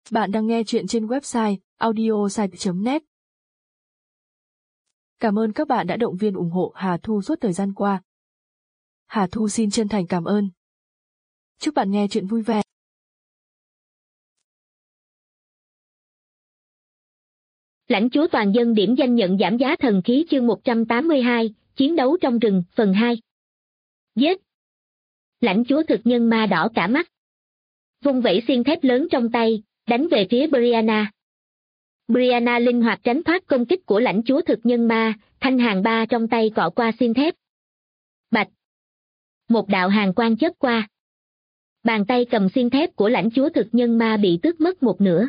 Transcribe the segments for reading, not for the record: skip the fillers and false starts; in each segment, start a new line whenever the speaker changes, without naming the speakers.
Bạn đang nghe chuyện trên website audiosite.net. Cảm ơn các bạn đã động viên ủng hộ Hà Thu suốt thời gian qua. Hà Thu xin chân thành cảm ơn. Chúc bạn nghe chuyện vui vẻ.
Lãnh chúa toàn dân điểm danh nhận giảm giá thần khí chương 182, chiến đấu trong rừng, phần 2. Giết! Lãnh chúa thực nhân ma đỏ cả mắt. Vung vẩy xiên thép lớn trong tay, đánh về phía Brianna. Brianna linh hoạt tránh thoát công kích của lãnh chúa thực nhân ma, thanh hàn ba trong tay cọ qua xiên thép. Bạch! Một đạo hàn quang chớp qua. Bàn tay cầm xiên thép của lãnh chúa thực nhân ma bị tước mất một nửa.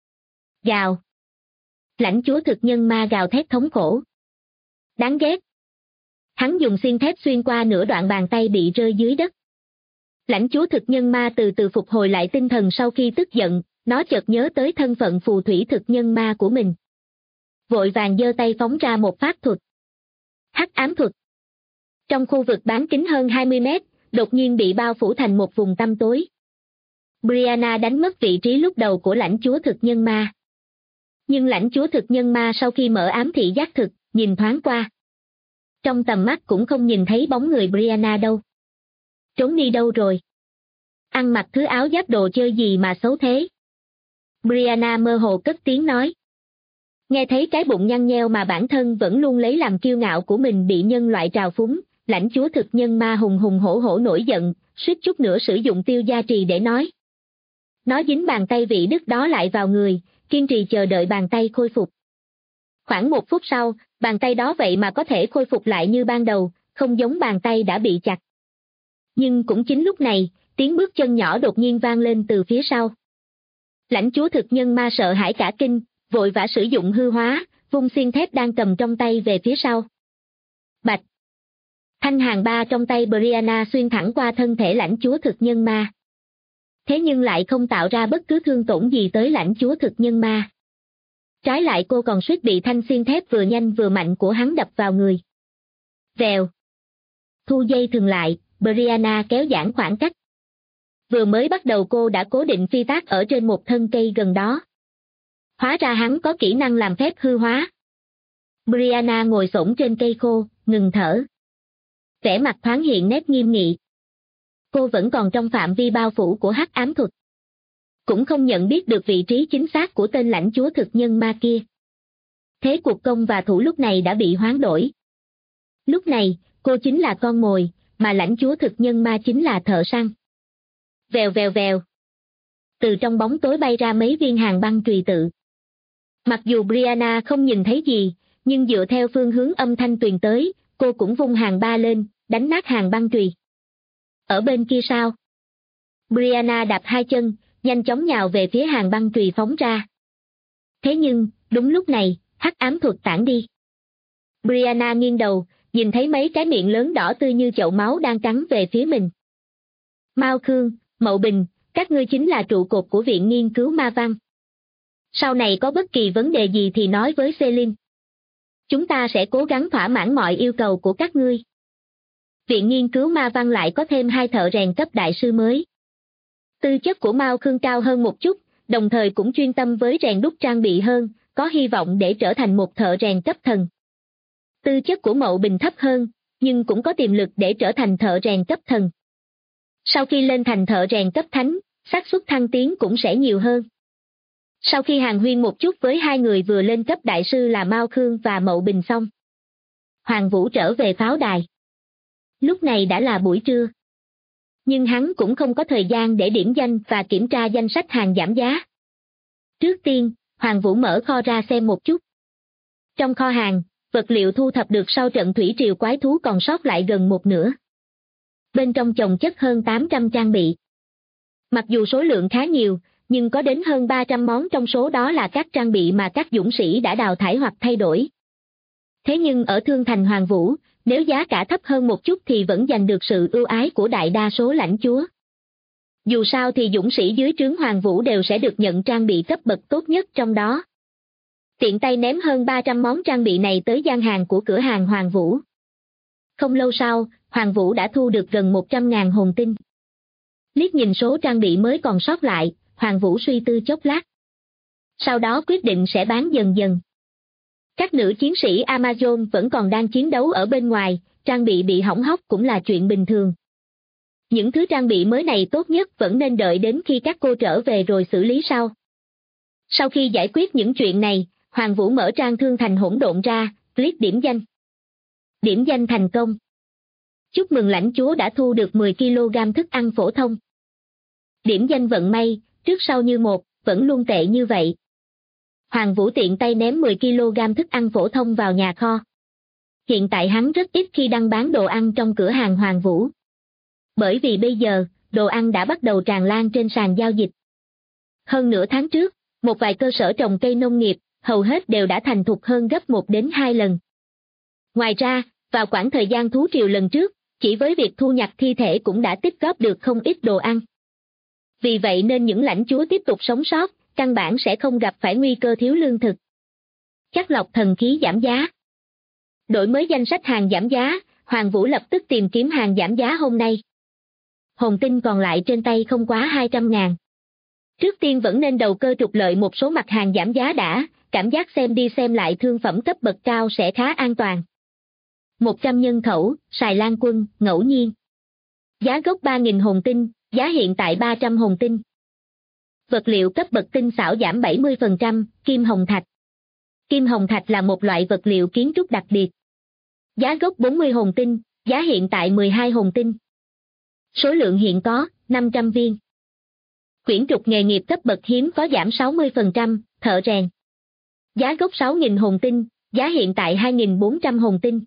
Gào! Lãnh chúa thực nhân ma gào thét thống khổ. Đáng ghét! Hắn dùng xiên thép xuyên qua nửa đoạn bàn tay bị rơi dưới đất. Lãnh chúa thực nhân ma từ từ phục hồi lại tinh thần sau khi tức giận, nó chợt nhớ tới thân phận phù thủy thực nhân ma của mình. Vội vàng giơ tay phóng ra một pháp thuật. Hắc ám thuật. Trong khu vực bán kính hơn 20 mét, đột nhiên bị bao phủ thành một vùng tăm tối. Brianna đánh mất vị trí lúc đầu của lãnh chúa thực nhân ma. Nhưng lãnh chúa thực nhân ma sau khi mở ám thị giác thực, nhìn thoáng qua. Trong tầm mắt cũng không nhìn thấy bóng người Brianna đâu. Trốn đi đâu rồi? Ăn mặc thứ áo giáp đồ chơi gì mà xấu thế? Brianna mơ hồ cất tiếng nói. Nghe thấy cái bụng nhăn nheo mà bản thân vẫn luôn lấy làm kiêu ngạo của mình bị nhân loại trào phúng, lãnh chúa thực nhân ma hùng hùng hổ hổ nổi giận, suýt chút nữa sử dụng tiêu gia trì để nói. Nó dính bàn tay vị đức đó lại vào người, kiên trì chờ đợi bàn tay khôi phục. Khoảng 1 phút sau, bàn tay đó vậy mà có thể khôi phục lại như ban đầu, không giống bàn tay đã bị chặt. Nhưng cũng chính lúc này, tiếng bước chân nhỏ đột nhiên vang lên từ phía sau. Lãnh chúa thực nhân ma sợ hãi cả kinh, vội vã sử dụng hư hóa, vung xiên thép đang cầm trong tay về phía sau. Bạch! Thanh hàn ba trong tay Brianna xuyên thẳng qua thân thể lãnh chúa thực nhân ma. Thế nhưng lại không tạo ra bất cứ thương tổn gì tới lãnh chúa thực nhân ma. Trái lại cô còn suýt bị thanh xiên thép vừa nhanh vừa mạnh của hắn đập vào người. Vèo! Thu dây thừng lại, Brianna kéo giãn khoảng cách. Vừa mới bắt đầu cô đã cố định phi tác ở trên một thân cây gần đó. Hóa ra hắn có kỹ năng làm phép hư hóa. Brianna ngồi xổm trên cây khô, ngừng thở. Vẻ mặt thoáng hiện nét nghiêm nghị. Cô vẫn còn trong phạm vi bao phủ của hắc ám thuật. Cũng không nhận biết được vị trí chính xác của tên lãnh chúa thực nhân ma kia. Thế cuộc công và thủ lúc này đã bị hoán đổi. Lúc này, cô chính là con mồi, mà lãnh chúa thực nhân ma chính là thợ săn. Vèo vèo vèo. Từ trong bóng tối bay ra mấy viên hàn băng chùy tự. Mặc dù Brianna không nhìn thấy gì, nhưng dựa theo phương hướng âm thanh truyền tới, cô cũng vung hàn ba lên, đánh nát hàn băng chùy. Ở bên kia sao? Brianna đạp hai chân, nhanh chóng nhào về phía hàn băng chùy phóng ra. Thế nhưng, đúng lúc này, hắc ám thuật tản đi. Brianna nghiêng đầu, nhìn thấy mấy cái miệng lớn đỏ tươi như chậu máu đang cắn về phía mình. Mao Khương, Mậu Bình, các ngươi chính là trụ cột của Viện Nghiên cứu Ma Văn. Sau này có bất kỳ vấn đề gì thì nói với Celine. Chúng ta sẽ cố gắng thỏa mãn mọi yêu cầu của các ngươi. Viện Nghiên cứu Ma Văn lại có thêm 2 thợ rèn cấp đại sư mới. Tư chất của Mao Khương cao hơn một chút, đồng thời cũng chuyên tâm với rèn đúc trang bị hơn, có hy vọng để trở thành một thợ rèn cấp thần. Tư chất của Mậu Bình thấp hơn, nhưng cũng có tiềm lực để trở thành thợ rèn cấp thần. Sau khi lên thành thợ rèn cấp thánh, xác suất thăng tiến cũng sẽ nhiều hơn. Sau khi hàn huyên một chút với 2 người vừa lên cấp đại sư là Mao Khương và Mậu Bình xong, Hoàng Vũ trở về pháo đài. Lúc này đã là buổi trưa. Nhưng hắn cũng không có thời gian để điểm danh và kiểm tra danh sách hàng giảm giá. Trước tiên, Hoàng Vũ mở kho ra xem một chút. Trong kho hàng, vật liệu thu thập được sau trận thủy triều quái thú còn sót lại gần một nửa. Bên trong chồng chất hơn 800 trang bị. Mặc dù số lượng khá nhiều, nhưng có đến hơn 300 món trong số đó là các trang bị mà các dũng sĩ đã đào thải hoặc thay đổi. Thế nhưng ở Thương Thành Hoàng Vũ, nếu giá cả thấp hơn một chút thì vẫn giành được sự ưu ái của đại đa số lãnh chúa. Dù sao thì dũng sĩ dưới trướng Hoàng Vũ đều sẽ được nhận trang bị cấp bậc tốt nhất trong đó. Tiện tay ném hơn 300 món trang bị này tới gian hàng của cửa hàng Hoàng Vũ. Không lâu sau, Hoàng Vũ đã thu được gần 100.000 hồn tinh. Liếc nhìn số trang bị mới còn sót lại, Hoàng Vũ suy tư chốc lát. sau đó quyết định sẽ bán dần dần. Các nữ chiến sĩ Amazon vẫn còn đang chiến đấu ở bên ngoài, trang bị hỏng hóc cũng là chuyện bình thường. Những thứ trang bị mới này tốt nhất vẫn nên đợi đến khi các cô trở về rồi xử lý sau. Sau khi giải quyết những chuyện này, Hoàng Vũ mở trang thương thành hỗn độn ra, click điểm danh. Điểm danh thành công. Chúc mừng lãnh chúa đã thu được 10 kg thức ăn phổ thông. Điểm danh vận may, trước sau như một, vẫn luôn tệ như vậy. Hoàng Vũ tiện tay ném 10 kg thức ăn phổ thông vào nhà kho. Hiện tại hắn rất ít khi đăng bán đồ ăn trong cửa hàng Hoàng Vũ. Bởi vì bây giờ, đồ ăn đã bắt đầu tràn lan trên sàn giao dịch. Hơn nửa tháng trước, một vài cơ sở trồng cây nông nghiệp, hầu hết đều đã thành thục hơn gấp 1 đến 2 lần. Ngoài ra, vào khoảng thời gian thú triều lần trước, chỉ với việc thu nhặt thi thể cũng đã tích góp được không ít đồ ăn. Vì vậy nên những lãnh chúa tiếp tục sống sót, căn bản sẽ không gặp phải nguy cơ thiếu lương thực. Chắt lọc thần khí giảm giá. Đổi mới danh sách hàng giảm giá, Hoàng Vũ lập tức tìm kiếm hàng giảm giá hôm nay. Hồn tinh còn lại trên tay không quá 200.000. Trước tiên vẫn nên đầu cơ trục lợi một số mặt hàng giảm giá đã, cảm giác xem đi xem lại thương phẩm cấp bậc cao sẽ khá an toàn. 100 nhân khẩu, xài lan quân, ngẫu nhiên. Giá gốc 3.000 hồn tinh, giá hiện tại 300 hồn tinh. Vật liệu cấp bậc tinh xảo giảm 70%, kim hồng thạch. Kim hồng thạch là một loại vật liệu kiến trúc đặc biệt. Giá gốc 40 hồn tinh, giá hiện tại 12 hồn tinh. Số lượng hiện có, 500 viên. Quyển trục nghề nghiệp cấp bậc hiếm có giảm 60%, thợ rèn. Giá gốc 6.000 hồn tinh, giá hiện tại 2.400 hồn tinh.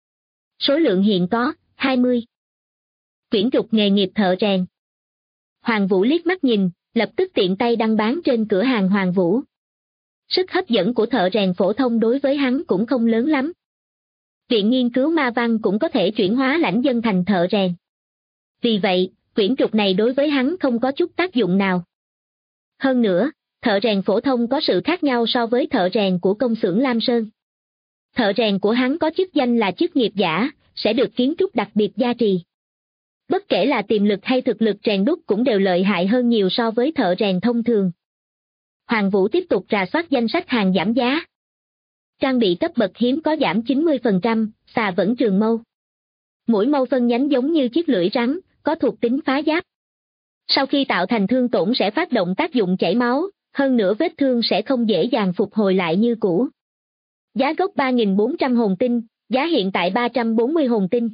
Số lượng hiện có, 20. Quyển trục nghề nghiệp thợ rèn. Hoàng Vũ liếc mắt nhìn, lập tức tiện tay đăng bán trên cửa hàng Hoàng Vũ. Sức hấp dẫn của thợ rèn phổ thông đối với hắn cũng không lớn lắm. Viện nghiên cứu ma văn cũng có thể chuyển hóa lãnh dân thành thợ rèn. Vì vậy, quyển trục này đối với hắn không có chút tác dụng nào. Hơn nữa, thợ rèn phổ thông có sự khác nhau so với thợ rèn của công xưởng Lam Sơn. Thợ rèn của hắn có chức danh là chức nghiệp giả, sẽ được kiến trúc đặc biệt gia trì. Bất kể là tiềm lực hay thực lực rèn đúc cũng đều lợi hại hơn nhiều so với thợ rèn thông thường. Hoàng Vũ tiếp tục rà soát danh sách hàng giảm giá. Trang bị cấp bậc hiếm có giảm 90%, xà vẫn trường mâu. Mũi mâu phân nhánh giống như chiếc lưỡi rắn, có thuộc tính phá giáp. Sau khi tạo thành thương tổn sẽ phát động tác dụng chảy máu, hơn nữa vết thương sẽ không dễ dàng phục hồi lại như cũ. Giá gốc 3.400 hồn tinh, giá hiện tại 340 hồn tinh.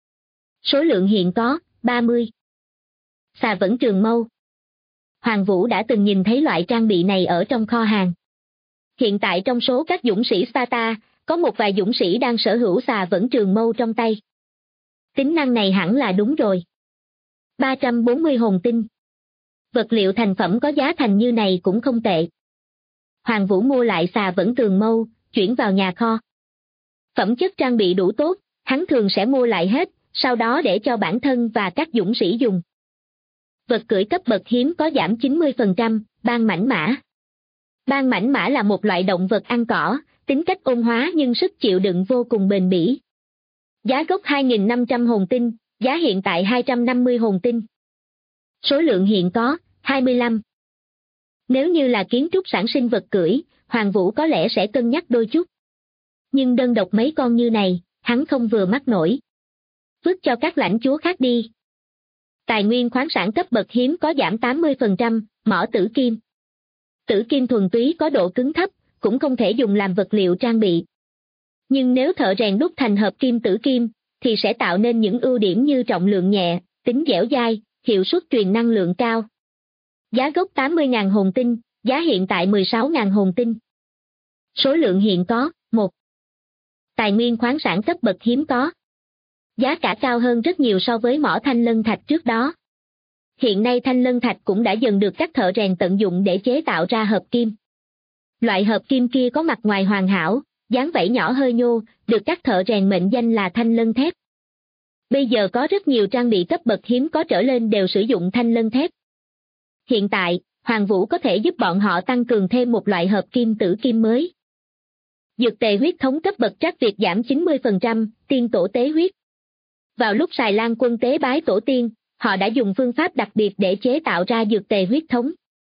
Số lượng hiện có, 30. Xà vẫn trường mâu. Hoàng Vũ đã từng nhìn thấy loại trang bị này ở trong kho hàng. Hiện tại trong số các dũng sĩ Sparta, có một vài dũng sĩ đang sở hữu xà vẫn trường mâu trong tay. Tính năng này hẳn là đúng rồi. 340 hồn tinh. Vật liệu thành phẩm có giá thành như này cũng không tệ. Hoàng Vũ mua lại xà vẫn trường mâu, chuyển vào nhà kho. Phẩm chất trang bị đủ tốt, hắn thường sẽ mua lại hết, sau đó để cho bản thân và các dũng sĩ dùng. Vật cưỡi cấp bậc hiếm có giảm 90%, ban mãnh mã. Ban mãnh mã là một loại động vật ăn cỏ, tính cách ôn hóa nhưng sức chịu đựng vô cùng bền bỉ. Giá gốc 2.500 hồn tinh, giá hiện tại 250 hồn tinh. Số lượng hiện có, 25. Nếu như là kiến trúc sản sinh vật cưỡi, Hoàng Vũ có lẽ sẽ cân nhắc đôi chút. Nhưng đơn độc mấy con như này, hắn không vừa mắt nổi. Vứt cho các lãnh chúa khác đi. Tài nguyên khoáng sản cấp bậc hiếm có giảm 80%, mỏ tử kim. Tử kim thuần túy có độ cứng thấp, cũng không thể dùng làm vật liệu trang bị. Nhưng nếu thợ rèn đúc thành hợp kim tử kim, thì sẽ tạo nên những ưu điểm như trọng lượng nhẹ, tính dẻo dai, hiệu suất truyền năng lượng cao. Giá gốc 80.000 hồn tinh, giá hiện tại 16.000 hồn tinh. Số lượng hiện có, 1. Tài nguyên khoáng sản cấp bậc hiếm có. Giá cả cao hơn rất nhiều so với mỏ thanh lân thạch trước đó. Hiện nay thanh lân thạch cũng đã dần được các thợ rèn tận dụng để chế tạo ra hợp kim. Loại hợp kim kia có mặt ngoài hoàn hảo, dáng vảy nhỏ hơi nhô, được các thợ rèn mệnh danh là thanh lân thép. Bây giờ có rất nhiều trang bị cấp bậc hiếm có trở lên đều sử dụng thanh lân thép. Hiện tại, Hoàng Vũ có thể giúp bọn họ tăng cường thêm một loại hợp kim tử kim mới. Dược tề huyết thống cấp bậc trắc Việt giảm 90%, tiên tổ tế huyết. Vào lúc xài lan quân tế bái tổ tiên, họ đã dùng phương pháp đặc biệt để chế tạo ra dược tề huyết thống.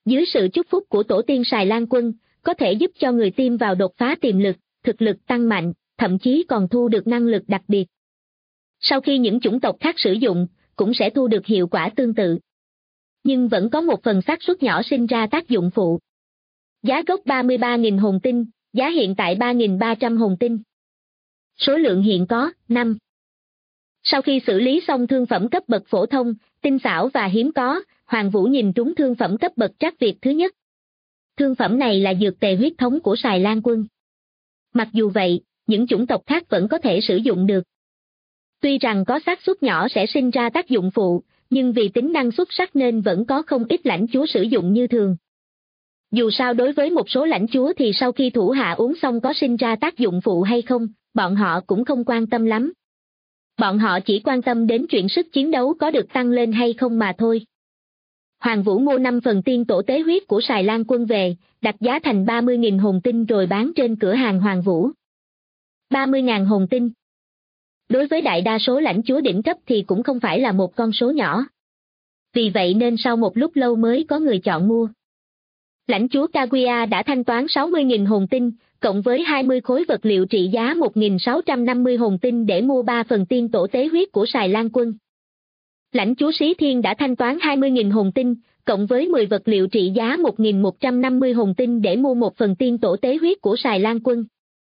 Dưới sự chúc phúc của tổ tiên Sài Lan Quân, có thể giúp cho người tiêm vào đột phá tiềm lực, thực lực tăng mạnh, thậm chí còn thu được năng lực đặc biệt. Sau khi những chủng tộc khác sử dụng, cũng sẽ thu được hiệu quả tương tự. Nhưng vẫn có một phần xác suất nhỏ sinh ra tác dụng phụ. Giá gốc 33.000 hồn tinh, giá hiện tại 3.300 hồn tinh. Số lượng hiện có, 5. Sau khi xử lý xong thương phẩm cấp bậc phổ thông, tinh xảo và hiếm có, Hoàng Vũ nhìn trúng thương phẩm cấp bậc trắc việt thứ nhất. Thương phẩm này là dược tề huyết thống của Sài Lan Quân. Mặc dù vậy, những chủng tộc khác vẫn có thể sử dụng được. Tuy rằng có xác suất nhỏ sẽ sinh ra tác dụng phụ, nhưng vì tính năng xuất sắc nên vẫn có không ít lãnh chúa sử dụng như thường. Dù sao đối với một số lãnh chúa thì sau khi thủ hạ uống xong có sinh ra tác dụng phụ hay không, bọn họ cũng không quan tâm lắm. Bọn họ chỉ quan tâm đến chuyện sức chiến đấu có được tăng lên hay không mà thôi. Hoàng Vũ mua 5 phần tiên tổ tế huyết của Sài Lan Quân về, đặt giá thành 30.000 hồn tinh rồi bán trên cửa hàng Hoàng Vũ. 30.000 hồn tinh. Đối với đại đa số lãnh chúa đỉnh cấp thì cũng không phải là một con số nhỏ. Vì vậy nên sau một lúc lâu mới có người chọn mua. Lãnh chúa Kaguya đã thanh toán 60.000 hồn tinh, cộng với 20 khối vật liệu trị giá 1.650 hồn tinh để mua 3 phần tiên tổ tế huyết của Sài Lan Quân. Lãnh chúa Sĩ Thiên đã thanh toán 20.000 hồn tinh, cộng với 10 vật liệu trị giá 1.150 hồn tinh để mua 1 phần tiên tổ tế huyết của Sài Lan Quân.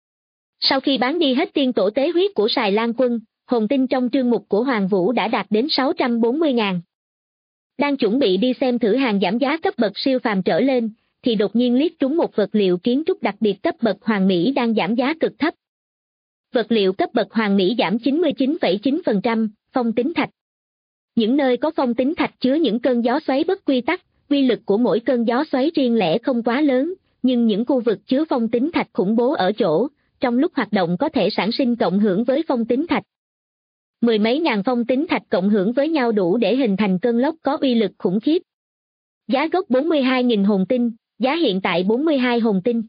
Sau khi bán đi hết tiên tổ tế huyết của Sài Lan Quân, hồn tinh trong trương mục của Hoàng Vũ đã đạt đến 640.000. Đang chuẩn bị đi xem thử hàng giảm giá cấp bậc siêu phàm trở lên, thì đột nhiên liếc trúng một vật liệu kiến trúc đặc biệt cấp bậc Hoàng Mỹ đang giảm giá cực thấp. Vật liệu cấp bậc Hoàng Mỹ giảm 99,9%, phong tính thạch. Những nơi có phong tính thạch chứa những cơn gió xoáy bất quy tắc, uy lực của mỗi cơn gió xoáy riêng lẻ không quá lớn, nhưng những khu vực chứa phong tính thạch khủng bố ở chỗ, trong lúc hoạt động có thể sản sinh cộng hưởng với phong tính thạch. Mười mấy ngàn phong tính thạch cộng hưởng với nhau đủ để hình thành cơn lốc có uy lực khủng khiếp. Giá gốc 42.000 hồn tinh, giá hiện tại 42 hồn tinh.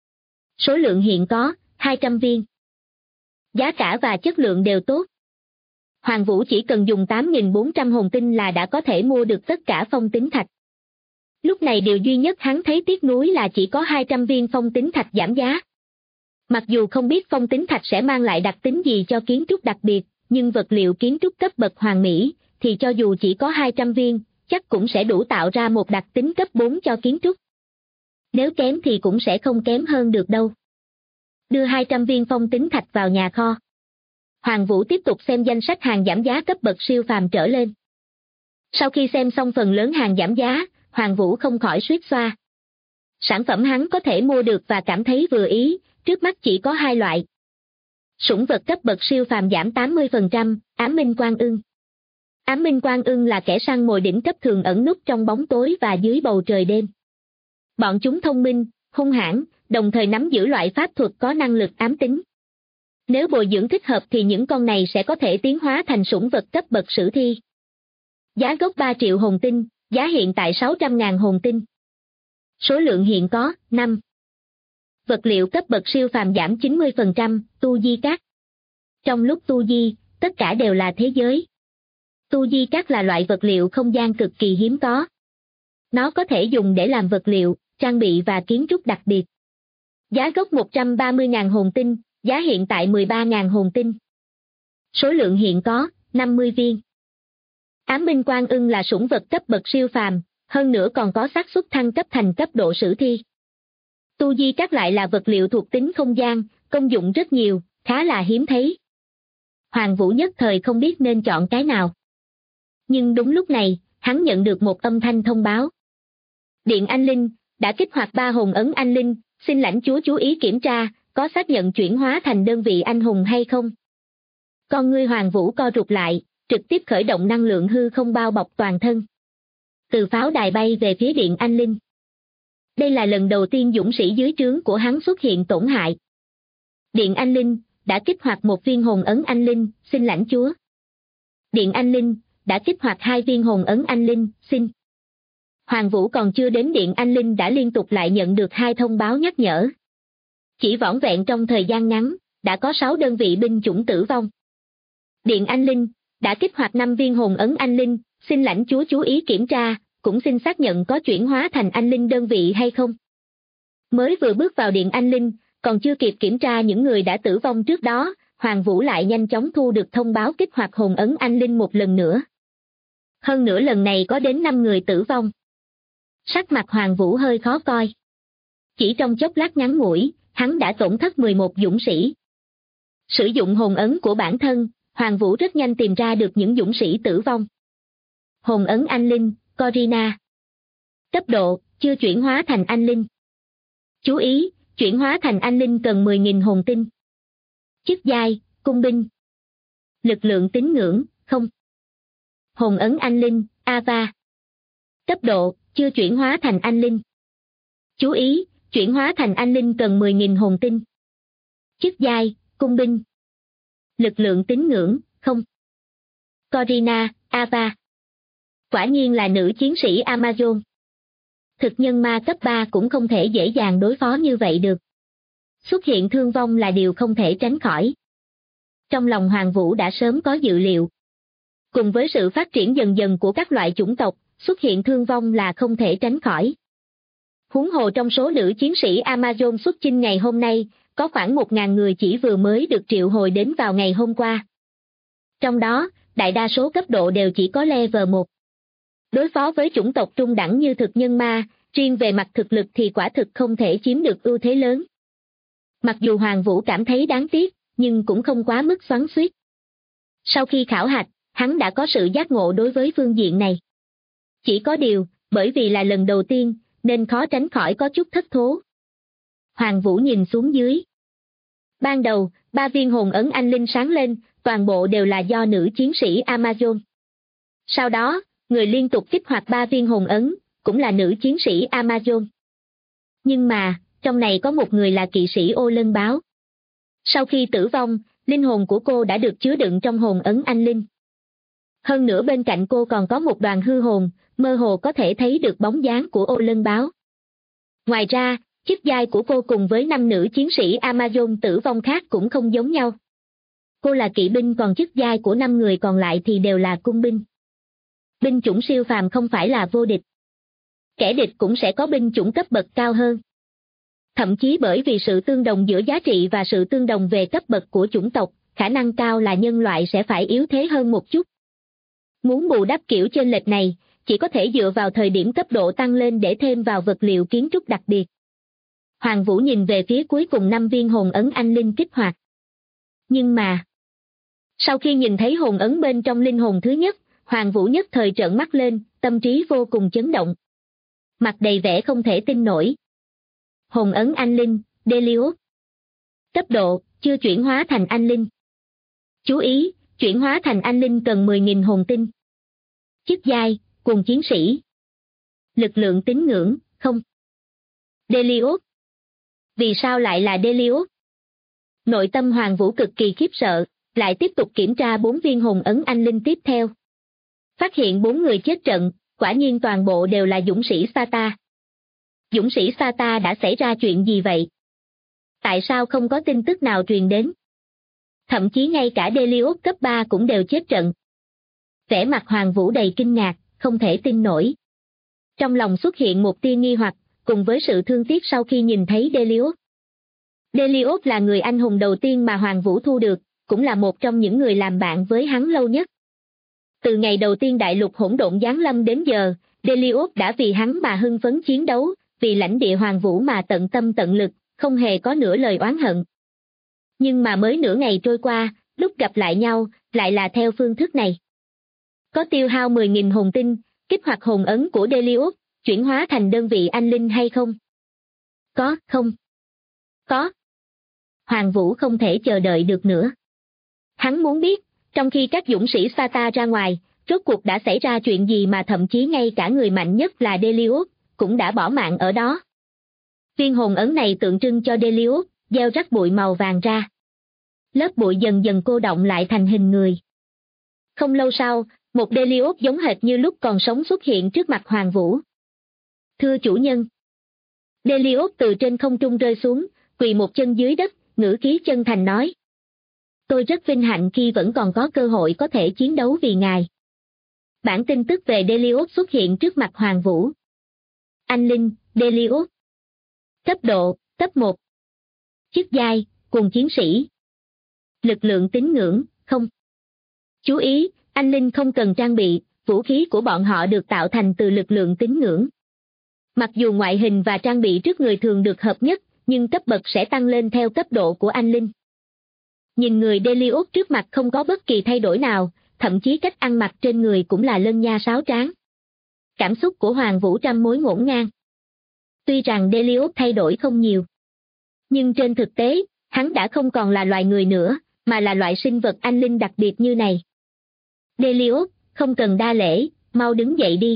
Số lượng hiện có, 200 viên. Giá cả và chất lượng đều tốt. Hoàng Vũ chỉ cần dùng 8.400 hồn tinh là đã có thể mua được tất cả phong tính thạch. Lúc này điều duy nhất hắn thấy tiếc nuối là chỉ có 200 viên phong tính thạch giảm giá. Mặc dù không biết phong tính thạch sẽ mang lại đặc tính gì cho kiến trúc đặc biệt, nhưng vật liệu kiến trúc cấp bậc Hoàng Mỹ, thì cho dù chỉ có 200 viên, chắc cũng sẽ đủ tạo ra một đặc tính cấp 4 cho kiến trúc. Nếu kém thì cũng sẽ không kém hơn được đâu. Đưa 200 viên phong tính thạch vào nhà kho. Hoàng Vũ tiếp tục xem danh sách hàng giảm giá cấp bậc siêu phàm trở lên. Sau khi xem xong phần lớn hàng giảm giá, Hoàng Vũ không khỏi suýt xoa. Sản phẩm hắn có thể mua được và cảm thấy vừa ý, trước mắt chỉ có 2 loại. Sủng vật cấp bậc siêu phàm giảm 80%, Ám Minh Quan Ưng. Ám Minh Quan Ưng là kẻ săn mồi đỉnh cấp thường ẩn núp trong bóng tối và dưới bầu trời đêm. Bọn chúng thông minh, hung hãn, đồng thời nắm giữ loại pháp thuật có năng lực ám tính. Nếu bồi dưỡng thích hợp thì những con này sẽ có thể tiến hóa thành sủng vật cấp bậc sử thi. Giá gốc 3 triệu hồn tinh, giá hiện tại 600.000 hồn tinh. Số lượng hiện có, 5. Vật liệu cấp bậc siêu phàm giảm 90%, tu di cát. Trong lúc tu di, tất cả đều là thế giới. Tu di cát là loại vật liệu không gian cực kỳ hiếm có. Nó có thể dùng để làm vật liệu, trang bị và kiến trúc đặc biệt. Giá gốc 130.000 hồn tinh, giá hiện tại 13.000 hồn tinh. Số lượng hiện có, 50 viên. Ám Minh Quan Ưng là sủng vật cấp bậc siêu phàm, hơn nữa còn có xác suất thăng cấp thành cấp độ sử thi. Tu di cát lại là vật liệu thuộc tính không gian, công dụng rất nhiều, khá là hiếm thấy. Hoàng Vũ nhất thời không biết nên chọn cái nào. Nhưng đúng lúc này, hắn nhận được một âm thanh thông báo. Điện Anh Linh, đã kích hoạt 3 hồn ấn Anh Linh, xin lãnh chúa chú ý kiểm tra, có xác nhận chuyển hóa thành đơn vị anh hùng hay không? Con ngươi Hoàng Vũ co rụt lại, trực tiếp khởi động năng lượng hư không bao bọc toàn thân. Từ pháo đài bay về phía Điện Anh Linh. Đây là lần đầu tiên dũng sĩ dưới trướng của hắn xuất hiện tổn hại. Điện Anh Linh, đã kích hoạt 1 viên hồn ấn Anh Linh, xin lãnh chúa. Điện Anh Linh, đã kích hoạt 2 viên hồn ấn Anh Linh, xin. Hoàng Vũ còn chưa đến Điện Anh Linh đã liên tục lại nhận được 2 thông báo nhắc nhở. Chỉ vỏn vẹn trong thời gian ngắn, đã có 6 đơn vị binh chủng tử vong. Điện Anh Linh, đã kích hoạt 5 viên hồn ấn Anh Linh, xin lãnh chúa chú ý kiểm tra, cũng xin xác nhận có chuyển hóa thành anh linh đơn vị hay không. Mới vừa bước vào điện anh linh, còn chưa kịp kiểm tra những người đã tử vong trước đó, Hoàng Vũ lại nhanh chóng thu được thông báo kích hoạt hồn ấn anh linh một lần nữa. Hơn nữa lần này có đến 5 người tử vong. Sắc mặt Hoàng Vũ hơi khó coi. Chỉ trong chốc lát ngắn ngủi, hắn đã tổn thất 11 dũng sĩ. Sử dụng hồn ấn của bản thân, Hoàng Vũ rất nhanh tìm ra được những dũng sĩ tử vong. Hồn ấn anh linh, Corina. Cấp độ, chưa chuyển hóa thành anh linh. Chú ý, chuyển hóa thành anh linh cần 10.000 hồn tinh. Chức giai, cung binh. Lực lượng tín ngưỡng, không. Hồn ấn anh linh, Ava. Cấp độ, chưa chuyển hóa thành anh linh. Chú ý, chuyển hóa thành anh linh cần 10.000 hồn tinh. Chức giai, cung binh. Lực lượng tín ngưỡng, không. Corina, Ava. Quả nhiên là nữ chiến sĩ Amazon. Thực nhân ma cấp 3 cũng không thể dễ dàng đối phó như vậy được. Xuất hiện thương vong là điều không thể tránh khỏi. Trong lòng Hoàng Vũ đã sớm có dự liệu. Cùng với sự phát triển dần dần của các loại chủng tộc, xuất hiện thương vong là không thể tránh khỏi. Huống hồ trong số nữ chiến sĩ Amazon xuất chinh ngày hôm nay, có khoảng 1.000 người chỉ vừa mới được triệu hồi đến vào ngày hôm qua. Trong đó, đại đa số cấp độ đều chỉ có level 1. Đối phó với chủng tộc trung đẳng như thực nhân ma, riêng về mặt thực lực thì quả thực không thể chiếm được ưu thế lớn. Mặc dù Hoàng Vũ cảm thấy đáng tiếc, nhưng cũng không quá mức xoắn xuýt. Sau khi khảo hạch, hắn đã có sự giác ngộ đối với phương diện này. Chỉ có điều, bởi vì là lần đầu tiên, nên khó tránh khỏi có chút thất thố. Hoàng Vũ nhìn xuống dưới. Ban đầu, 3 viên hồn ấn anh linh sáng lên, toàn bộ đều là do nữ chiến sĩ Amazon. Sau đó, người liên tục kích hoạt 3 viên hồn ấn, cũng là nữ chiến sĩ Amazon. Nhưng mà, trong này có một người là kỵ sĩ ô lân báo. Sau khi tử vong, linh hồn của cô đã được chứa đựng trong hồn ấn anh linh. Hơn nữa bên cạnh cô còn có một đoàn hư hồn, mơ hồ có thể thấy được bóng dáng của ô lân báo. Ngoài ra, chức giai của cô cùng với 5 nữ chiến sĩ Amazon tử vong khác cũng không giống nhau. Cô là kỵ binh còn chức giai của 5 người còn lại thì đều là cung binh. Binh chủng siêu phàm không phải là vô địch. Kẻ địch cũng sẽ có binh chủng cấp bậc cao hơn. Thậm chí bởi vì sự tương đồng giữa giá trị và sự tương đồng về cấp bậc của chủng tộc, khả năng cao là nhân loại sẽ phải yếu thế hơn một chút. Muốn bù đắp kiểu chênh lệch này, chỉ có thể dựa vào thời điểm cấp độ tăng lên để thêm vào vật liệu kiến trúc đặc biệt. Hoàng Vũ nhìn về phía cuối cùng 5 viên hồn ấn anh linh kích hoạt. Nhưng mà, sau khi nhìn thấy hồn ấn bên trong linh hồn thứ nhất, Hoàng Vũ nhất thời trợn mắt lên, tâm trí vô cùng chấn động. Mặt đầy vẻ không thể tin nổi. Hồn ấn anh linh, Delios. Cấp độ, chưa chuyển hóa thành anh linh. Chú ý, chuyển hóa thành anh linh cần 10.000 hồn tinh. Chức giai, cùng chiến sĩ. Lực lượng tín ngưỡng, không. Delios. Vì sao lại là Delios? Nội tâm Hoàng Vũ cực kỳ khiếp sợ, lại tiếp tục kiểm tra 4 viên hồn ấn anh linh tiếp theo. Phát hiện 4 người chết trận, quả nhiên toàn bộ đều là dũng sĩ Sparta. Dũng sĩ Sparta đã xảy ra chuyện gì vậy? Tại sao không có tin tức nào truyền đến? Thậm chí ngay cả Delios cấp 3 cũng đều chết trận. Vẻ mặt Hoàng Vũ đầy kinh ngạc, không thể tin nổi. Trong lòng xuất hiện một tia nghi hoặc, cùng với sự thương tiếc sau khi nhìn thấy Delios. Delios là người anh hùng đầu tiên mà Hoàng Vũ thu được, cũng là một trong những người làm bạn với hắn lâu nhất. Từ ngày đầu tiên đại lục hỗn độn giáng lâm đến giờ, Delios đã vì hắn mà hưng phấn chiến đấu, vì lãnh địa Hoàng Vũ mà tận tâm tận lực, không hề có nửa lời oán hận. Nhưng mà mới nửa ngày trôi qua, lúc gặp lại nhau, lại là theo phương thức này. Có tiêu hao 10.000 hồn tinh, kích hoạt hồn ấn của Delios, chuyển hóa thành đơn vị anh linh hay không? Có, không? Có. Hoàng Vũ không thể chờ đợi được nữa. Hắn muốn biết, trong khi các dũng sĩ Sparta ra ngoài, rốt cuộc đã xảy ra chuyện gì mà thậm chí ngay cả người mạnh nhất là Delios, cũng đã bỏ mạng ở đó. Viên hồn ấn này tượng trưng cho Delios, gieo rắc bụi màu vàng ra. Lớp bụi dần dần cô đọng lại thành hình người. Không lâu sau, một Delios giống hệt như lúc còn sống xuất hiện trước mặt Hoàng Vũ. Thưa chủ nhân. Delios từ trên không trung rơi xuống, quỳ một chân dưới đất, ngữ khí chân thành nói. Tôi rất vinh hạnh khi vẫn còn có cơ hội có thể chiến đấu vì ngài. Bản tin tức về Delius xuất hiện trước mặt Hoàng Vũ. Anh linh, Delius. Cấp độ, cấp 1. Chức giai, cùng chiến sĩ. Lực lượng tín ngưỡng, không. Chú ý, anh linh không cần trang bị, vũ khí của bọn họ được tạo thành từ lực lượng tín ngưỡng. Mặc dù ngoại hình và trang bị trước người thường được hợp nhất, nhưng cấp bậc sẽ tăng lên theo cấp độ của anh linh. Nhìn người Delius trước mặt không có bất kỳ thay đổi nào, thậm chí cách ăn mặc trên người cũng là lân nha sáo tráng. Cảm xúc của Hoàng Vũ trăm mối ngổn ngang. Tuy rằng Delius thay đổi không nhiều, nhưng trên thực tế, hắn đã không còn là loài người nữa, mà là loại sinh vật anh linh đặc biệt như này. Delius, không cần đa lễ, mau đứng dậy đi.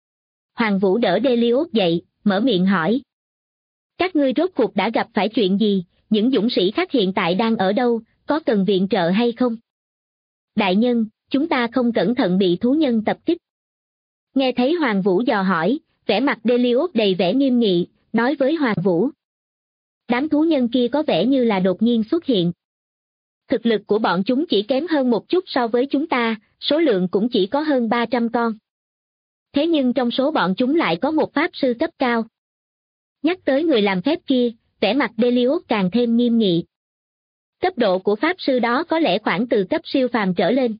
Hoàng Vũ đỡ Delius dậy, mở miệng hỏi. Các ngươi rốt cuộc đã gặp phải chuyện gì, những dũng sĩ khác hiện tại đang ở đâu, có cần viện trợ hay không? Đại nhân, chúng ta không cẩn thận bị thú nhân tập kích. Nghe thấy Hoàng Vũ dò hỏi, vẻ mặt Delius đầy vẻ nghiêm nghị, nói với Hoàng Vũ. Đám thú nhân kia có vẻ như là đột nhiên xuất hiện. Thực lực của bọn chúng chỉ kém hơn một chút so với chúng ta, số lượng cũng chỉ có hơn 300 con. Thế nhưng trong số bọn chúng lại có một pháp sư cấp cao. Nhắc tới người làm phép kia, vẻ mặt Delius càng thêm nghiêm nghị. Cấp độ của pháp sư đó có lẽ khoảng từ cấp siêu phàm trở lên.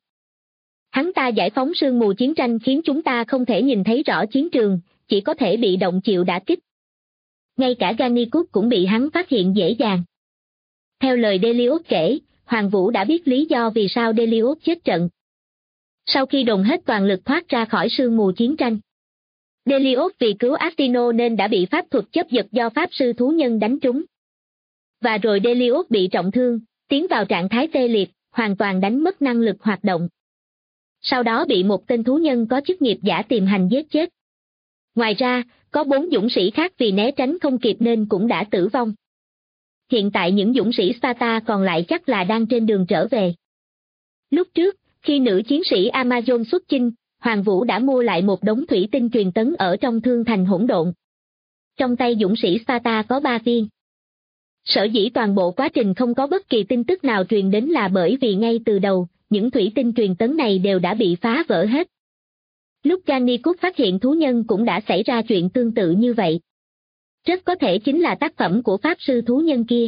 Hắn ta giải phóng sương mù chiến tranh khiến chúng ta không thể nhìn thấy rõ chiến trường, chỉ có thể bị động chịu đả kích. Ngay cả Gannicus cũng bị hắn phát hiện dễ dàng. Theo lời Delius kể, Hoàng Vũ đã biết lý do vì sao Delius chết trận. Sau khi dồn hết toàn lực thoát ra khỏi sương mù chiến tranh, Delius vì cứu Astino nên đã bị pháp thuật chấp giật do pháp sư thú nhân đánh trúng. Và rồi Delius bị trọng thương, tiến vào trạng thái tê liệt, hoàn toàn đánh mất năng lực hoạt động. Sau đó bị một tên thú nhân có chức nghiệp giả tìm hành giết chết. Ngoài ra, có 4 dũng sĩ khác vì né tránh không kịp nên cũng đã tử vong. Hiện tại những dũng sĩ Sparta còn lại chắc là đang trên đường trở về. Lúc trước, khi nữ chiến sĩ Amazon xuất chinh, Hoàng Vũ đã mua lại một đống thủy tinh truyền tấn ở trong thương thành hỗn độn. Trong tay dũng sĩ Sparta có 3 viên. Sở dĩ toàn bộ quá trình không có bất kỳ tin tức nào truyền đến là bởi vì ngay từ đầu, những thủy tinh truyền tấn này đều đã bị phá vỡ hết. Lúc Gannicus phát hiện thú nhân cũng đã xảy ra chuyện tương tự như vậy. Rất có thể chính là tác phẩm của pháp sư thú nhân kia.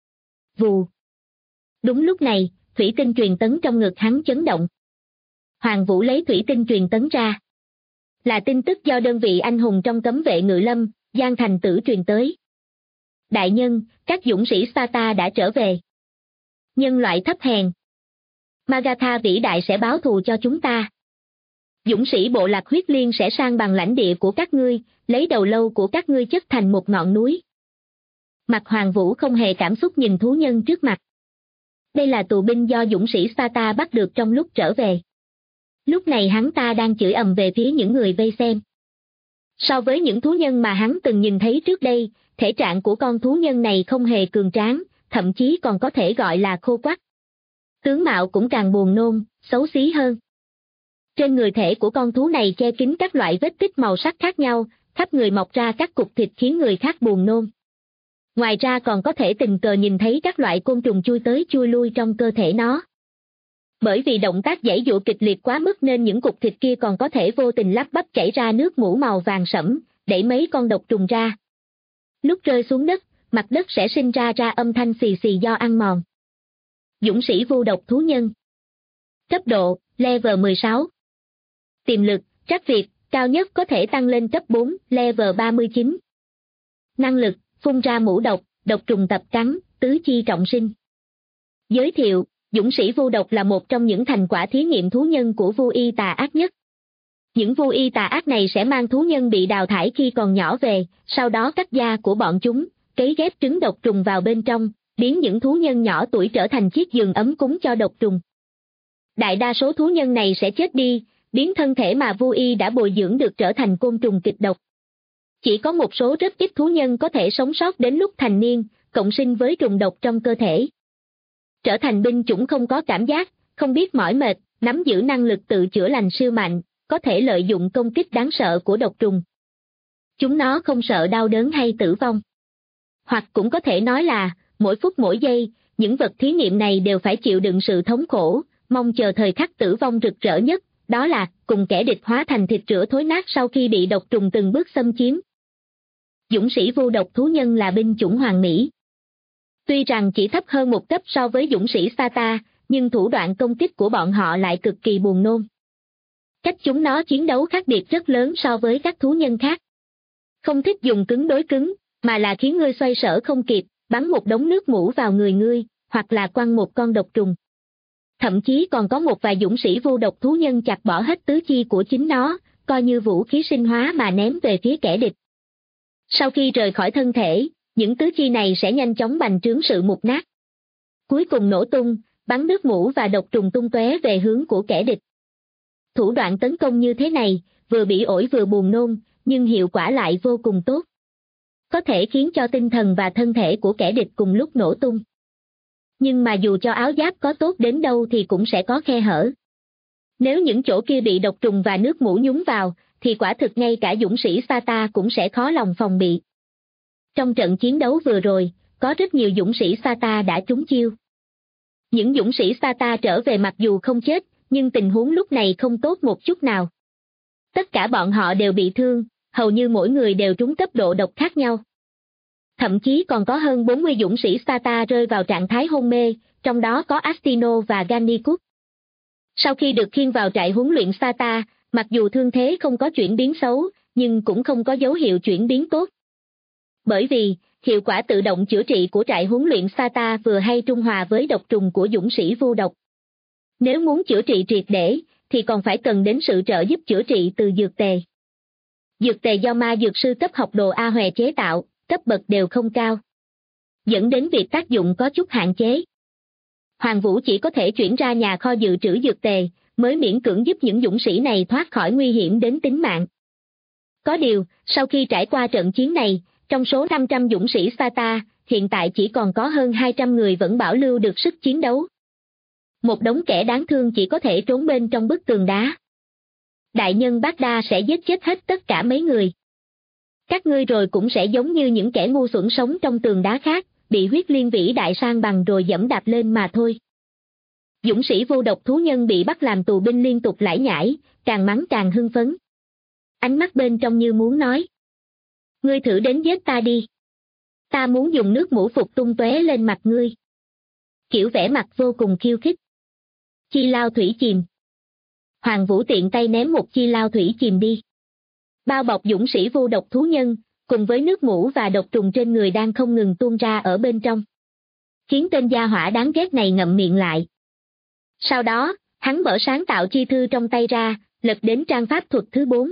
Vù. Đúng lúc này, thủy tinh truyền tấn trong ngực hắn chấn động. Hoàng Vũ lấy thủy tinh truyền tấn ra. Là tin tức do đơn vị anh hùng trong cấm vệ ngự lâm, Giang Thành Tử truyền tới. Đại nhân, các dũng sĩ Sparta đã trở về. Nhân loại thấp hèn. Magatha vĩ đại sẽ báo thù cho chúng ta. Dũng sĩ bộ lạc huyết liên sẽ sang bằng lãnh địa của các ngươi, lấy đầu lâu của các ngươi chất thành một ngọn núi. Mặt Hoàng Vũ không hề cảm xúc nhìn thú nhân trước mặt. Đây là tù binh do dũng sĩ Sparta bắt được trong lúc trở về. Lúc này hắn ta đang chửi ầm về phía những người vây xem. So với những thú nhân mà hắn từng nhìn thấy trước đây, thể trạng của con thú nhân này không hề cường tráng, thậm chí còn có thể gọi là khô quắt. Tướng mạo cũng càng buồn nôn, xấu xí hơn. Trên người thể của con thú này che kín các loại vết tích màu sắc khác nhau, khắp người mọc ra các cục thịt khiến người khác buồn nôn. Ngoài ra còn có thể tình cờ nhìn thấy các loại côn trùng chui tới chui lui trong cơ thể nó. Bởi vì động tác giãy giụa kịch liệt quá mức nên những cục thịt kia còn có thể vô tình lắp bắp chảy ra nước mủ màu vàng sẫm, đẩy mấy con độc trùng ra. Lúc rơi xuống đất, mặt đất sẽ sinh ra âm thanh xì xì do ăn mòn. Dũng sĩ vô độc thú nhân. Cấp độ, level 16. Tiềm lực, trắc Việt, cao nhất có thể tăng lên cấp 4, level 39. Năng lực, phun ra mũ độc, độc trùng tập cắn, tứ chi trọng sinh. Giới thiệu, dũng sĩ vô độc là một trong những thành quả thí nghiệm thú nhân của Vu Y tà ác nhất. Những Vu Y tà ác này sẽ mang thú nhân bị đào thải khi còn nhỏ về, sau đó cắt da của bọn chúng, cấy ghép trứng độc trùng vào bên trong, biến những thú nhân nhỏ tuổi trở thành chiếc giường ấm cúng cho độc trùng. Đại đa số thú nhân này sẽ chết đi, biến thân thể mà Vu Y đã bồi dưỡng được trở thành côn trùng kịch độc. Chỉ có một số rất ít thú nhân có thể sống sót đến lúc thành niên, cộng sinh với trùng độc trong cơ thể. Trở thành binh chủng không có cảm giác, không biết mỏi mệt, nắm giữ năng lực tự chữa lành siêu mạnh, có thể lợi dụng công kích đáng sợ của độc trùng. Chúng nó không sợ đau đớn hay tử vong. Hoặc cũng có thể nói là, mỗi phút mỗi giây, những vật thí nghiệm này đều phải chịu đựng sự thống khổ, mong chờ thời khắc tử vong rực rỡ nhất, đó là cùng kẻ địch hóa thành thịt rữa thối nát sau khi bị độc trùng từng bước xâm chiếm. Dũng sĩ vô độc thú nhân là binh chủng hoàn mỹ. Tuy rằng chỉ thấp hơn một cấp so với dũng sĩ Sata, nhưng thủ đoạn công kích của bọn họ lại cực kỳ buồn nôn. Cách chúng nó chiến đấu khác biệt rất lớn so với các thú nhân khác. Không thích dùng cứng đối cứng, mà là khiến ngươi xoay sở không kịp, bắn một đống nước mũ vào người ngươi, hoặc là quăng một con độc trùng. Thậm chí còn có một vài dũng sĩ vô độc thú nhân chặt bỏ hết tứ chi của chính nó, coi như vũ khí sinh hóa mà ném về phía kẻ địch. Sau khi rời khỏi thân thể, những tứ chi này sẽ nhanh chóng bành trướng sự mục nát. Cuối cùng nổ tung, bắn nước mũ và độc trùng tung tóe về hướng của kẻ địch. Thủ đoạn tấn công như thế này, vừa bỉ ổi vừa buồn nôn, nhưng hiệu quả lại vô cùng tốt. Có thể khiến cho tinh thần và thân thể của kẻ địch cùng lúc nổ tung. Nhưng mà dù cho áo giáp có tốt đến đâu thì cũng sẽ có khe hở. Nếu những chỗ kia bị độc trùng và nước mũ nhúng vào, thì quả thực ngay cả dũng sĩ Sata cũng sẽ khó lòng phòng bị. Trong trận chiến đấu vừa rồi, có rất nhiều dũng sĩ Sata đã trúng chiêu. Những dũng sĩ Sata trở về mặc dù không chết, nhưng tình huống lúc này không tốt một chút nào. Tất cả bọn họ đều bị thương, hầu như mỗi người đều trúng cấp độ độc khác nhau. Thậm chí còn có hơn 40 dũng sĩ Sata rơi vào trạng thái hôn mê, trong đó có Astino và Gannicus. Sau khi được khiêng vào trại huấn luyện Sata, mặc dù thương thế không có chuyển biến xấu, nhưng cũng không có dấu hiệu chuyển biến tốt. Bởi vì, hiệu quả tự động chữa trị của trại huấn luyện Sata vừa hay trung hòa với độc trùng của dũng sĩ vô độc. Nếu muốn chữa trị triệt để, thì còn phải cần đến sự trợ giúp chữa trị từ dược tề. Dược tề do ma dược sư cấp học đồ A Hòe chế tạo, cấp bậc đều không cao, dẫn đến việc tác dụng có chút hạn chế. Hoàng Vũ chỉ có thể chuyển ra nhà kho dự trữ dược tề, mới miễn cưỡng giúp những dũng sĩ này thoát khỏi nguy hiểm đến tính mạng. Có điều, sau khi trải qua trận chiến này, trong số 500 dũng sĩ Sata, hiện tại chỉ còn có hơn 200 người vẫn bảo lưu được sức chiến đấu. Một đống kẻ đáng thương chỉ có thể trốn bên trong bức tường đá. Đại nhân Baghdad sẽ giết chết hết tất cả mấy người. Các ngươi rồi cũng sẽ giống như những kẻ ngu xuẩn sống trong tường đá khác, bị huyết liên vĩ đại sang bằng rồi dẫm đạp lên mà thôi. Dũng sĩ vô độc thú nhân bị bắt làm tù binh liên tục lải nhải, càng mắng càng hưng phấn. Ánh mắt bên trong như muốn nói. Ngươi thử đến giết ta đi. Ta muốn dùng nước mũ phục tung tóe lên mặt ngươi. Kiểu vẻ mặt vô cùng khiêu khích. Chi lao thủy chìm. Hoàng Vũ tiện tay ném một chi lao thủy chìm đi. Bao bọc dũng sĩ vô độc thú nhân, cùng với nước mũ và độc trùng trên người đang không ngừng tuôn ra ở bên trong. Khiến tên gia hỏa đáng ghét này ngậm miệng lại. Sau đó, hắn mở sáng tạo chi thư trong tay ra, lật đến trang pháp thuật thứ 4.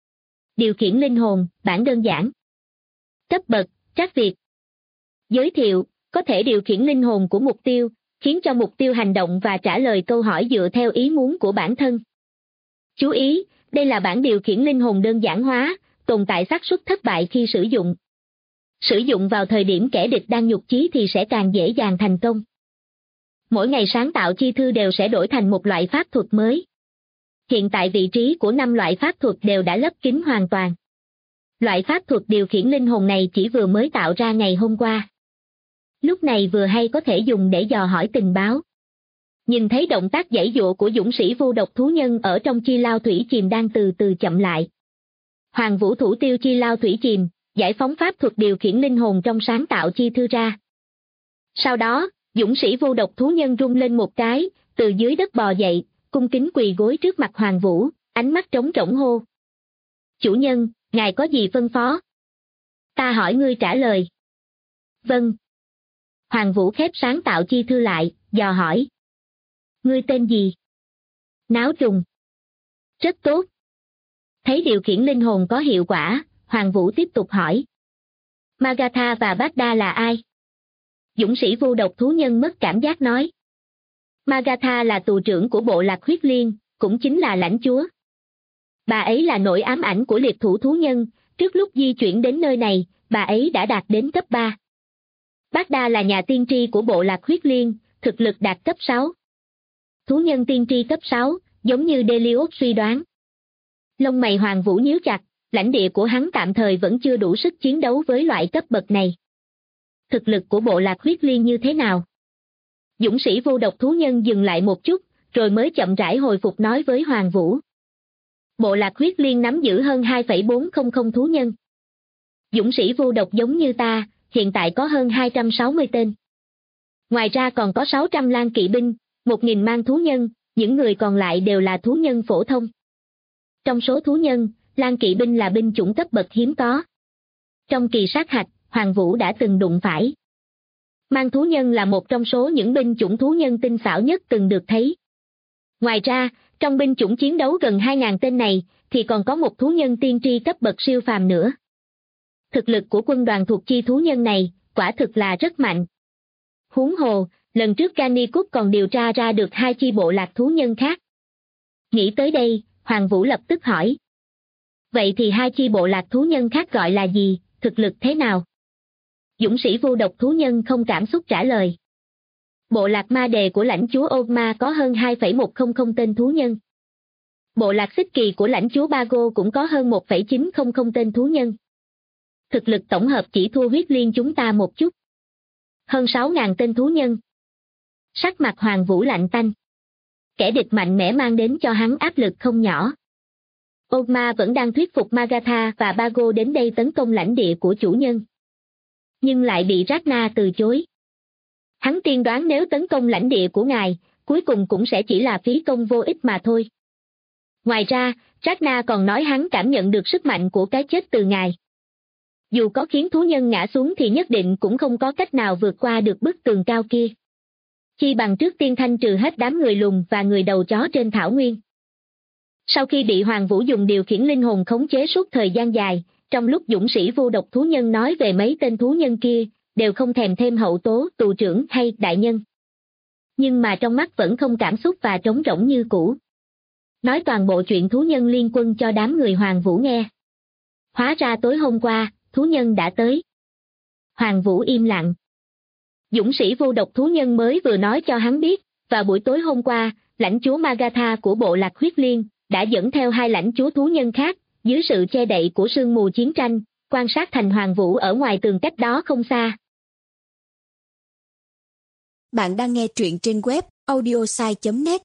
Điều khiển linh hồn, bản đơn giản. Cấp bậc, trắc Việt. Giới thiệu, có thể điều khiển linh hồn của mục tiêu, khiến cho mục tiêu hành động và trả lời câu hỏi dựa theo ý muốn của bản thân. Chú ý, đây là bản điều khiển linh hồn đơn giản hóa, tồn tại xác suất thất bại khi sử dụng. Sử dụng vào thời điểm kẻ địch đang nhục chí thì sẽ càng dễ dàng thành công. Mỗi ngày sáng tạo chi thư đều sẽ đổi thành một loại pháp thuật mới. Hiện tại vị trí của 5 loại pháp thuật đều đã lấp kín hoàn toàn. Loại pháp thuật điều khiển linh hồn này chỉ vừa mới tạo ra ngày hôm qua. Lúc này vừa hay có thể dùng để dò hỏi tình báo. Nhìn thấy động tác giãy giụa của dũng sĩ vô độc thú nhân ở trong chi lao thủy chìm đang từ từ chậm lại. Hoàng Vũ thủ tiêu chi lao thủy chìm, giải phóng pháp thuật điều khiển linh hồn trong sáng tạo chi thư ra. Sau đó, dũng sĩ vô độc thú nhân rung lên một cái, từ dưới đất bò dậy, cung kính quỳ gối trước mặt Hoàng Vũ, ánh mắt trống rỗng hô. Chủ nhân, ngài có gì phân phó? Ta hỏi ngươi trả lời. Vâng. Hoàng Vũ khép sáng tạo chi thư lại, dò hỏi. Ngươi tên gì? Náo trùng. Rất tốt. Thấy điều khiển linh hồn có hiệu quả, Hoàng Vũ tiếp tục hỏi. Magatha và Baghdad là ai? Dũng sĩ vô độc thú nhân mất cảm giác nói. Magatha là tù trưởng của bộ lạc huyết liên, cũng chính là lãnh chúa. Bà ấy là nỗi ám ảnh của liệt thủ thú nhân, trước lúc di chuyển đến nơi này, bà ấy đã đạt đến cấp 3. Baghdad là nhà tiên tri của bộ lạc huyết liên, thực lực đạt cấp 6. Thú nhân tiên tri cấp 6, giống như Delios suy đoán. Lông mày Hoàng Vũ nhíu chặt, lãnh địa của hắn tạm thời vẫn chưa đủ sức chiến đấu với loại cấp bậc này. Thực lực của bộ lạc huyết liên như thế nào? Dũng sĩ vô độc thú nhân dừng lại một chút, rồi mới chậm rãi hồi phục nói với Hoàng Vũ. Bộ lạc huyết liên nắm giữ hơn 2,400 thú nhân. Dũng sĩ vô độc giống như ta, hiện tại có hơn 260 tên. Ngoài ra còn có 600 lang kỵ binh, 1.000 mang thú nhân, những người còn lại đều là thú nhân phổ thông. Trong số thú nhân, lang kỵ binh là binh chủng cấp bậc hiếm có. Trong kỳ sát hạch, Hoàng Vũ đã từng đụng phải. Mang thú nhân là một trong số những binh chủng thú nhân tinh xảo nhất từng được thấy. Ngoài ra, trong binh chủng chiến đấu gần 2.000 tên này, thì còn có một thú nhân tiên tri cấp bậc siêu phàm nữa. Thực lực của quân đoàn thuộc chi thú nhân này, quả thực là rất mạnh. Huống hồ, lần trước Canicus còn điều tra ra được 2 chi bộ lạc thú nhân khác. Nghĩ tới đây, Hoàng Vũ lập tức hỏi. Vậy thì 2 chi bộ lạc thú nhân khác gọi là gì, thực lực thế nào? Dũng sĩ vô độc thú nhân không cảm xúc trả lời. Bộ lạc ma đề của lãnh chúa Ogma có hơn 2,100 tên thú nhân. Bộ lạc xích kỳ của lãnh chúa Bago cũng có hơn 1,900 tên thú nhân. Thực lực tổng hợp chỉ thua huyết liên chúng ta một chút. Hơn 6.000 tên thú nhân. Sắc mặt Hoàng Vũ lạnh tanh. Kẻ địch mạnh mẽ mang đến cho hắn áp lực không nhỏ. Ogma vẫn đang thuyết phục Magatha và Bago đến đây tấn công lãnh địa của chủ nhân. Nhưng lại bị Ragna từ chối. Hắn tiên đoán nếu tấn công lãnh địa của ngài, cuối cùng cũng sẽ chỉ là phí công vô ích mà thôi. Ngoài ra, Ragna còn nói hắn cảm nhận được sức mạnh của cái chết từ ngài. Dù có khiến thú nhân ngã xuống thì nhất định cũng không có cách nào vượt qua được bức tường cao kia. Chi bằng trước tiên thanh trừ hết đám người lùn và người đầu chó trên thảo nguyên. Sau khi bị Hoàng Vũ dùng điều khiển linh hồn khống chế suốt thời gian dài, trong lúc dũng sĩ vô độc thú nhân nói về mấy tên thú nhân kia, đều không thèm thêm hậu tố, tù trưởng hay đại nhân. Nhưng mà trong mắt vẫn không cảm xúc và trống rỗng như cũ. Nói toàn bộ chuyện thú nhân liên quân cho đám người Hoàng Vũ nghe. Hóa ra tối hôm qua, thú nhân đã tới. Hoàng Vũ im lặng. Dũng sĩ vô độc thú nhân mới vừa nói cho hắn biết, vào buổi tối hôm qua, lãnh chúa Magatha của bộ lạc huyết liên, đã dẫn theo 2 lãnh chúa thú nhân khác, dưới sự che đậy của sương mù chiến tranh, quan sát thành Hoàng Vũ ở ngoài tường cách đó không xa.
Bạn đang nghe truyện trên web audiosai.net.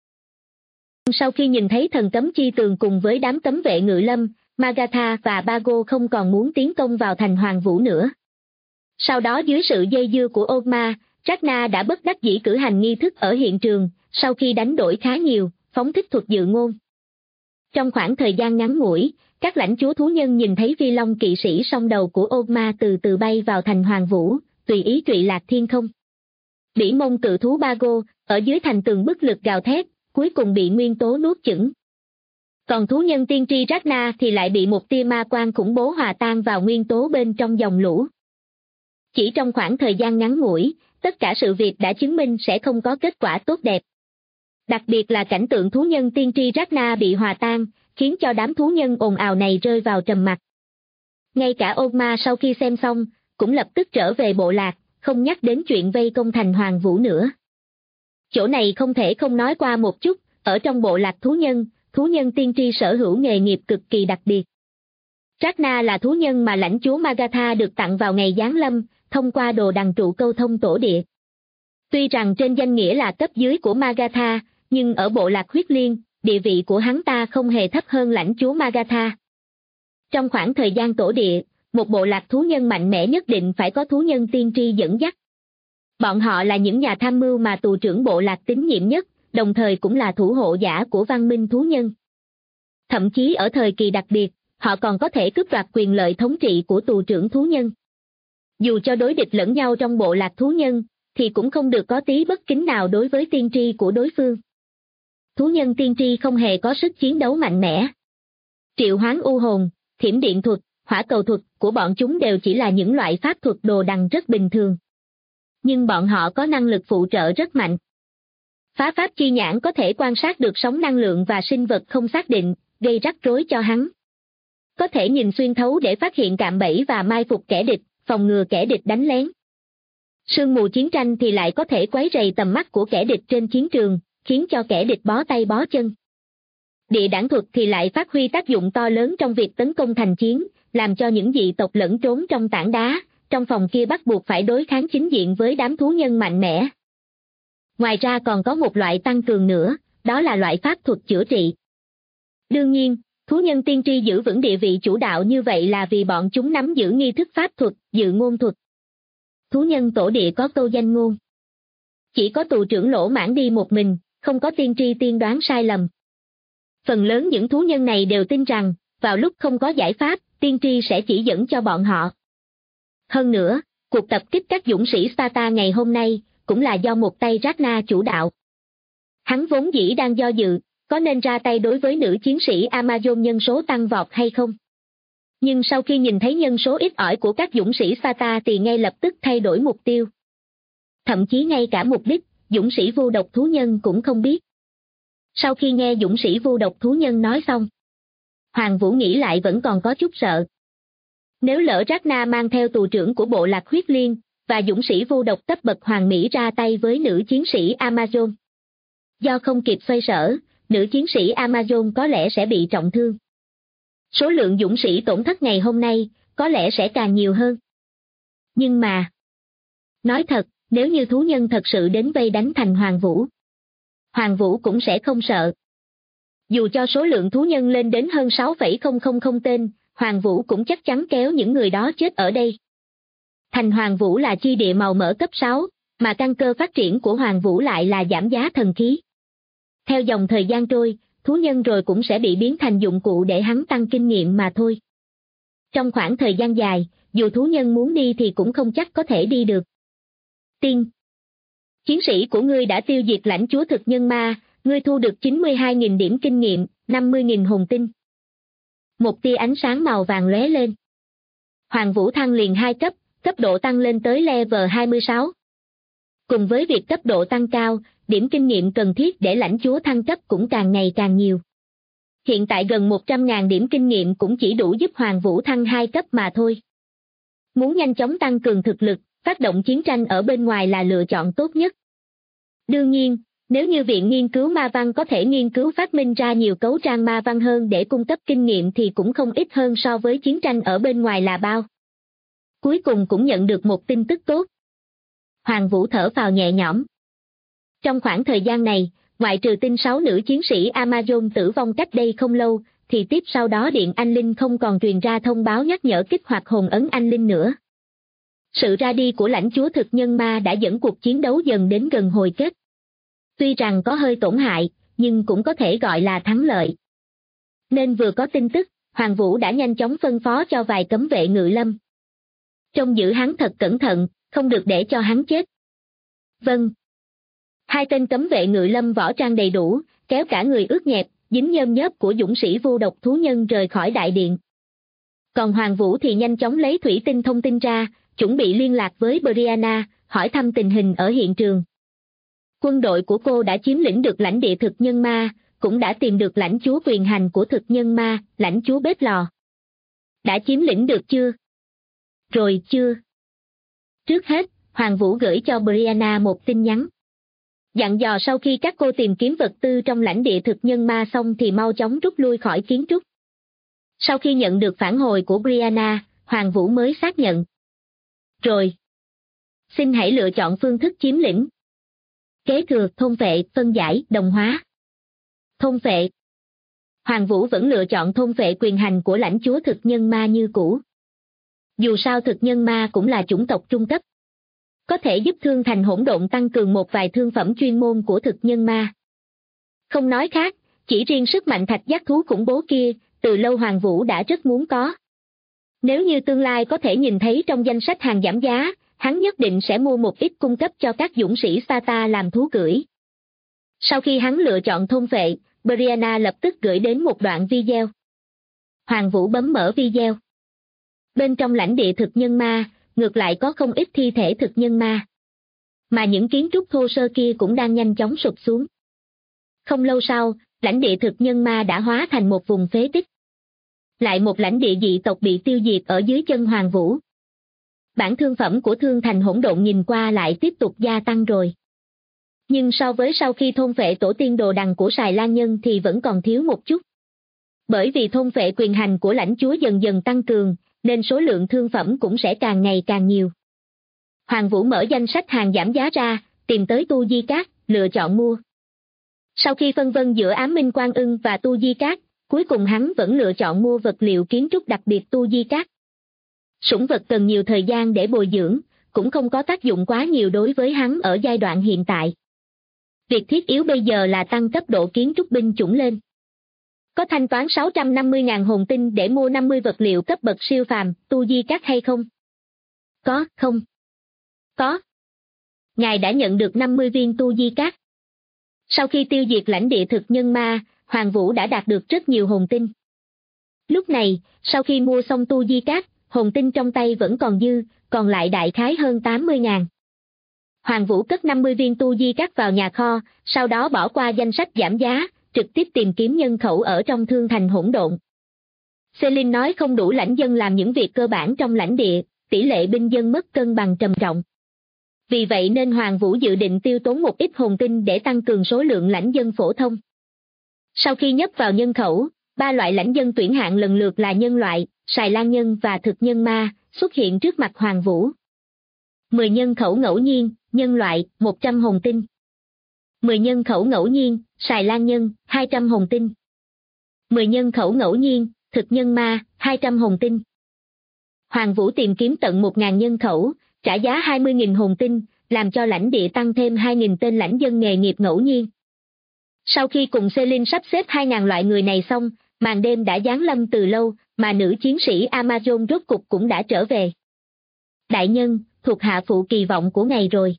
Sau khi nhìn thấy thần cấm chi tường cùng với đám cấm vệ ngự lâm, Magatha và Bago không còn muốn tiến công vào thành Hoàng Vũ nữa. Sau đó dưới sự dây dưa của Ogma, Ragna đã bất đắc dĩ cử hành nghi thức ở hiện trường, sau khi đánh đổi khá nhiều, phóng thích thuật dự ngôn. Trong khoảng thời gian ngắn ngủi, các lãnh chúa thú nhân nhìn thấy phi long kỵ sĩ song đầu của Ogma từ từ bay vào thành Hoàng Vũ, tùy ý trụy lạc thiên không. Bỉ mông cự thú Bago, ở dưới thành tường bức lực gào thét, cuối cùng bị nguyên tố nuốt chửng. Còn thú nhân tiên tri Ragna thì lại bị một tia ma quang khủng bố hòa tan vào nguyên tố bên trong dòng lũ. Chỉ trong khoảng thời gian ngắn ngủi, tất cả sự việc đã chứng minh sẽ không có kết quả tốt đẹp. Đặc biệt là cảnh tượng thú nhân tiên tri Ragna bị hòa tan, khiến cho đám thú nhân ồn ào này rơi vào trầm mặc. Ngay cả Ogma sau khi xem xong, cũng lập tức trở về bộ lạc, không nhắc đến chuyện vây công thành Hoàng Vũ nữa. Chỗ này không thể không nói qua một chút, ở trong bộ lạc thú nhân tiên tri sở hữu nghề nghiệp cực kỳ đặc biệt. Ragna là thú nhân mà lãnh chúa Magatha được tặng vào ngày giáng lâm, thông qua đồ đằng trụ câu thông tổ địa. Tuy rằng trên danh nghĩa là cấp dưới của Magatha, nhưng ở bộ lạc huyết liên, địa vị của hắn ta không hề thấp hơn lãnh chúa Magatha. Trong khoảng thời gian tổ địa, một bộ lạc thú nhân mạnh mẽ nhất định phải có thú nhân tiên tri dẫn dắt. Bọn họ là những nhà tham mưu mà tù trưởng bộ lạc tín nhiệm nhất, đồng thời cũng là thủ hộ giả của văn minh thú nhân. Thậm chí ở thời kỳ đặc biệt, họ còn có thể cướp đoạt quyền lợi thống trị của tù trưởng thú nhân. Dù cho đối địch lẫn nhau trong bộ lạc thú nhân, thì cũng không được có tí bất kính nào đối với tiên tri của đối phương. Thú nhân tiên tri không hề có sức chiến đấu mạnh mẽ. Triệu hoán u hồn, thiểm điện thuật, hỏa cầu thuật của bọn chúng đều chỉ là những loại pháp thuật đồ đằng rất bình thường. Nhưng bọn họ có năng lực phụ trợ rất mạnh. Phá pháp chi nhãn có thể quan sát được sóng năng lượng và sinh vật không xác định, gây rắc rối cho hắn. Có thể nhìn xuyên thấu để phát hiện cạm bẫy và mai phục kẻ địch, phòng ngừa kẻ địch đánh lén. Sương mù chiến tranh thì lại có thể quấy rầy tầm mắt của kẻ địch trên chiến trường, khiến cho kẻ địch bó tay bó chân. Địa đảng thuật thì lại phát huy tác dụng to lớn trong việc tấn công thành chiến, làm cho những dị tộc lẫn trốn trong tảng đá, trong phòng kia bắt buộc phải đối kháng chính diện với đám thú nhân mạnh mẽ. Ngoài ra còn có một loại tăng cường nữa, đó là loại pháp thuật chữa trị. Đương nhiên, Thú nhân tiên tri giữ vững địa vị chủ đạo như vậy là vì bọn chúng nắm giữ nghi thức pháp thuật, dự ngôn thuật. Thú nhân tổ địa có câu danh ngôn. Chỉ có tù trưởng lỗ mãng đi một mình, không có tiên tri tiên đoán sai lầm. Phần lớn những thú nhân này đều tin rằng, vào lúc không có giải pháp, tiên tri sẽ chỉ dẫn cho bọn họ. Hơn nữa, cuộc tập kích các dũng sĩ Sparta ngày hôm nay, cũng là do một tay Ragna chủ đạo. Hắn vốn dĩ đang do dự, có nên ra tay đối với nữ chiến sĩ Amazon nhân số tăng vọt hay không. Nhưng sau khi nhìn thấy nhân số ít ỏi của các dũng sĩ Sparta thì ngay lập tức thay đổi mục tiêu. Thậm chí ngay cả mục đích, dũng sĩ vô độc thú nhân cũng không biết. Sau khi nghe dũng sĩ vô độc thú nhân nói xong, Hoàng Vũ nghĩ lại vẫn còn có chút sợ. Nếu lỡ Ragna mang theo tù trưởng của bộ lạc huyết liên, và dũng sĩ vô độc cấp bậc hoàng mỹ ra tay với nữ chiến sĩ Amazon. Do không kịp xoay sở, nữ chiến sĩ Amazon có lẽ sẽ bị trọng thương. Số lượng dũng sĩ tổn thất ngày hôm nay, có lẽ sẽ càng nhiều hơn. Nhưng mà, nói thật, nếu như thú nhân thật sự đến vây đánh thành Hoàng Vũ cũng sẽ không sợ. Dù cho số lượng thú nhân lên đến hơn 6,000 tên, Hoàng Vũ cũng chắc chắn kéo những người đó chết ở đây. Thành Hoàng Vũ là chi địa màu mỡ cấp 6, mà căn cơ phát triển của Hoàng Vũ lại là giảm giá thần khí. Theo dòng thời gian trôi, thú nhân rồi cũng sẽ bị biến thành dụng cụ để hắn tăng kinh nghiệm mà thôi. Trong khoảng thời gian dài, dù thú nhân muốn đi thì cũng không chắc có thể đi được. Tiên, chiến sĩ của ngươi đã tiêu diệt lãnh chúa thực nhân ma, ngươi thu được 92.000 điểm kinh nghiệm, 50.000 hồn tinh. Một tia ánh sáng màu vàng lóe lên. Hoàng Vũ thăng liền 2 cấp độ tăng lên tới level 26. Cùng với việc cấp độ tăng cao, điểm kinh nghiệm cần thiết để lãnh chúa thăng cấp cũng càng ngày càng nhiều. Hiện tại gần 100.000 điểm kinh nghiệm cũng chỉ đủ giúp Hoàng Vũ thăng 2 cấp mà thôi. Muốn nhanh chóng tăng cường thực lực, phát động chiến tranh ở bên ngoài là lựa chọn tốt nhất. Đương nhiên, nếu như Viện Nghiên cứu Ma Văn có thể nghiên cứu phát minh ra nhiều cấu trang ma văn hơn để cung cấp kinh nghiệm thì cũng không ít hơn so với chiến tranh ở bên ngoài là bao. Cuối cùng cũng nhận được một tin tức tốt. Hoàng Vũ thở phào nhẹ nhõm. Trong khoảng thời gian này, ngoại trừ tin 6 nữ chiến sĩ Amazon tử vong cách đây không lâu, thì tiếp sau đó Điện Anh Linh không còn truyền ra thông báo nhắc nhở kích hoạt hồn ấn Anh Linh nữa. Sự ra đi của lãnh chúa thực nhân ma đã dẫn cuộc chiến đấu dần đến gần hồi kết. Tuy rằng có hơi tổn hại, nhưng cũng có thể gọi là thắng lợi. Nên vừa có tin tức, Hoàng Vũ đã nhanh chóng phân phó cho vài cấm vệ ngự lâm. Trông giữ hắn thật cẩn thận, không được để cho hắn chết. Vâng. 2 tên cấm vệ ngự lâm võ trang đầy đủ, kéo cả người ướt nhẹp, dính nhơm nhớp của dũng sĩ vô độc thú nhân rời khỏi đại điện. Còn Hoàng Vũ thì nhanh chóng lấy thủy tinh thông tin ra, chuẩn bị liên lạc với Brianna, hỏi thăm tình hình ở hiện trường. Quân đội của cô đã chiếm lĩnh được lãnh địa thực nhân ma, cũng đã tìm được lãnh chúa quyền hành của thực nhân ma, lãnh chúa bếp lò. Đã chiếm lĩnh được chưa? Rồi chưa? Trước hết, Hoàng Vũ gửi cho Brianna một tin nhắn. Dặn dò sau khi các cô tìm kiếm vật tư trong lãnh địa thực nhân ma xong thì mau chóng rút lui khỏi kiến trúc. Sau khi nhận được phản hồi của Brianna, Hoàng Vũ mới xác nhận. Rồi. Xin hãy lựa chọn phương thức chiếm lĩnh. Kế thừa, thôn phệ, phân giải, đồng hóa. Thôn phệ. Hoàng Vũ vẫn lựa chọn thôn phệ quyền hành của lãnh chúa thực nhân ma như cũ. Dù sao thực nhân ma cũng là chủng tộc trung cấp. Có thể giúp Thương Thành Hỗn Độn tăng cường một vài thương phẩm chuyên môn của thực nhân ma. Không nói khác, chỉ riêng sức mạnh thạch giác thú khủng bố kia, từ lâu Hoàng Vũ đã rất muốn có. Nếu như tương lai có thể nhìn thấy trong danh sách hàng giảm giá, hắn nhất định sẽ mua một ít cung cấp cho các dũng sĩ Sparta làm thú cưỡi. Sau khi hắn lựa chọn thôn phệ, Brianna lập tức gửi đến một đoạn video. Hoàng Vũ bấm mở video. Bên trong lãnh địa thực nhân ma, ngược lại có không ít thi thể thực nhân ma. Mà những kiến trúc thô sơ kia cũng đang nhanh chóng sụp xuống. Không lâu sau, lãnh địa thực nhân ma đã hóa thành một vùng phế tích. Lại một lãnh địa dị tộc bị tiêu diệt ở dưới chân Hoàng Vũ. Bản thương phẩm của Thương Thành Hỗn Độn nhìn qua lại tiếp tục gia tăng rồi. Nhưng so với sau khi thôn phệ tổ tiên đồ đằng của Sài Lan Nhân thì vẫn còn thiếu một chút. Bởi vì thôn phệ quyền hành của lãnh chúa dần dần tăng cường, nên số lượng thương phẩm cũng sẽ càng ngày càng nhiều. Hoàng Vũ mở danh sách hàng giảm giá ra, tìm tới Tu Di Cát, lựa chọn mua. Sau khi phân vân giữa Ám Minh Quan Ưng và Tu Di Cát, cuối cùng hắn vẫn lựa chọn mua vật liệu kiến trúc đặc biệt tu di cát. Sủng vật cần nhiều thời gian để bồi dưỡng, cũng không có tác dụng quá nhiều đối với hắn ở giai đoạn hiện tại. Việc thiết yếu bây giờ là tăng cấp độ kiến trúc binh chủng lên. Có thanh toán 650.000 hồn tinh để mua 50 vật liệu cấp bậc siêu phàm, tu di cát hay không? Có, không? Có. Ngài đã nhận được 50 viên tu di cát. Sau khi tiêu diệt lãnh địa thực nhân ma, Hoàng Vũ đã đạt được rất nhiều hồn tinh. Lúc này, sau khi mua xong tu di cát, hồn tinh trong tay vẫn còn dư, còn lại đại khái hơn 80.000. Hoàng Vũ cất 50 viên tu di cát vào nhà kho, sau đó bỏ qua danh sách giảm giá, trực tiếp tìm kiếm nhân khẩu ở trong thương thành hỗn độn. Celine nói không đủ lãnh dân làm những việc cơ bản trong lãnh địa, tỷ lệ binh dân mất cân bằng trầm trọng. Vì vậy nên Hoàng Vũ dự định tiêu tốn một ít hồn tinh để tăng cường số lượng lãnh dân phổ thông. Sau khi nhấp vào nhân khẩu, 3 loại lãnh dân tuyển hạng lần lượt là nhân loại, Xài Lan nhân và thực nhân ma, xuất hiện trước mặt Hoàng Vũ. 10 nhân khẩu ngẫu nhiên, nhân loại, 100 hồn tinh. 10 nhân khẩu ngẫu nhiên, Xài Lan nhân, 200 hồn tinh. 10 nhân khẩu ngẫu nhiên, thực nhân ma, 200 hồn tinh. Hoàng Vũ tìm kiếm tận 1.000 nhân khẩu, trả giá 20.000 hồn tinh, làm cho lãnh địa tăng thêm 2.000 tên lãnh dân nghề nghiệp ngẫu nhiên. Sau khi cùng Celine sắp xếp 2.000 loại người này xong, màn đêm đã giáng lâm từ lâu, mà nữ chiến sĩ Amazon rốt cục cũng đã trở về. Đại nhân, thuộc hạ phụ kỳ vọng của ngài rồi.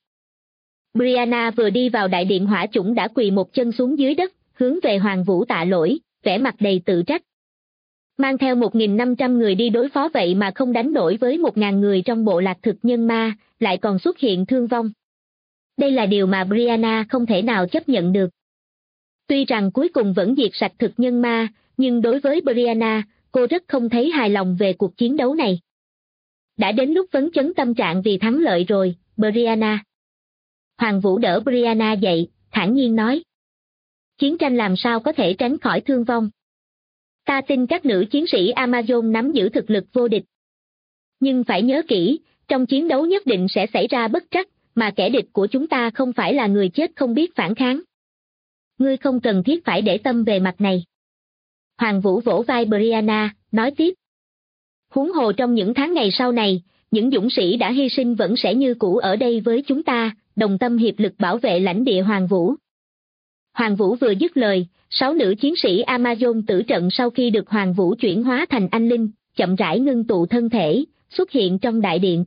Brianna vừa đi vào đại điện hỏa chủng đã quỳ một chân xuống dưới đất, hướng về Hoàng Vũ tạ lỗi, vẻ mặt đầy tự trách. Mang theo 1.500 người đi đối phó vậy mà không đánh đổi với 1.000 người trong bộ lạc thực nhân ma, lại còn xuất hiện thương vong. Đây là điều mà Brianna không thể nào chấp nhận được. Tuy rằng cuối cùng vẫn diệt sạch thực nhân ma, nhưng đối với Brianna, cô rất không thấy hài lòng về cuộc chiến đấu này. Đã đến lúc phấn chấn tâm trạng vì thắng lợi rồi, Brianna. Hoàng Vũ đỡ Brianna dậy, thản nhiên nói. Chiến tranh làm sao có thể tránh khỏi thương vong. Ta tin các nữ chiến sĩ Amazon nắm giữ thực lực vô địch. Nhưng phải nhớ kỹ, trong chiến đấu nhất định sẽ xảy ra bất trắc, mà kẻ địch của chúng ta không phải là người chết không biết phản kháng. Ngươi không cần thiết phải để tâm về mặt này. Hoàng Vũ vỗ vai Brianna, nói tiếp. Huống hồ trong những tháng ngày sau này, những dũng sĩ đã hy sinh vẫn sẽ như cũ ở đây với chúng ta, đồng tâm hiệp lực bảo vệ lãnh địa Hoàng Vũ. Hoàng Vũ vừa dứt lời, 6 nữ chiến sĩ Amazon tử trận sau khi được Hoàng Vũ chuyển hóa thành anh linh, chậm rãi ngưng tụ thân thể, xuất hiện trong đại điện.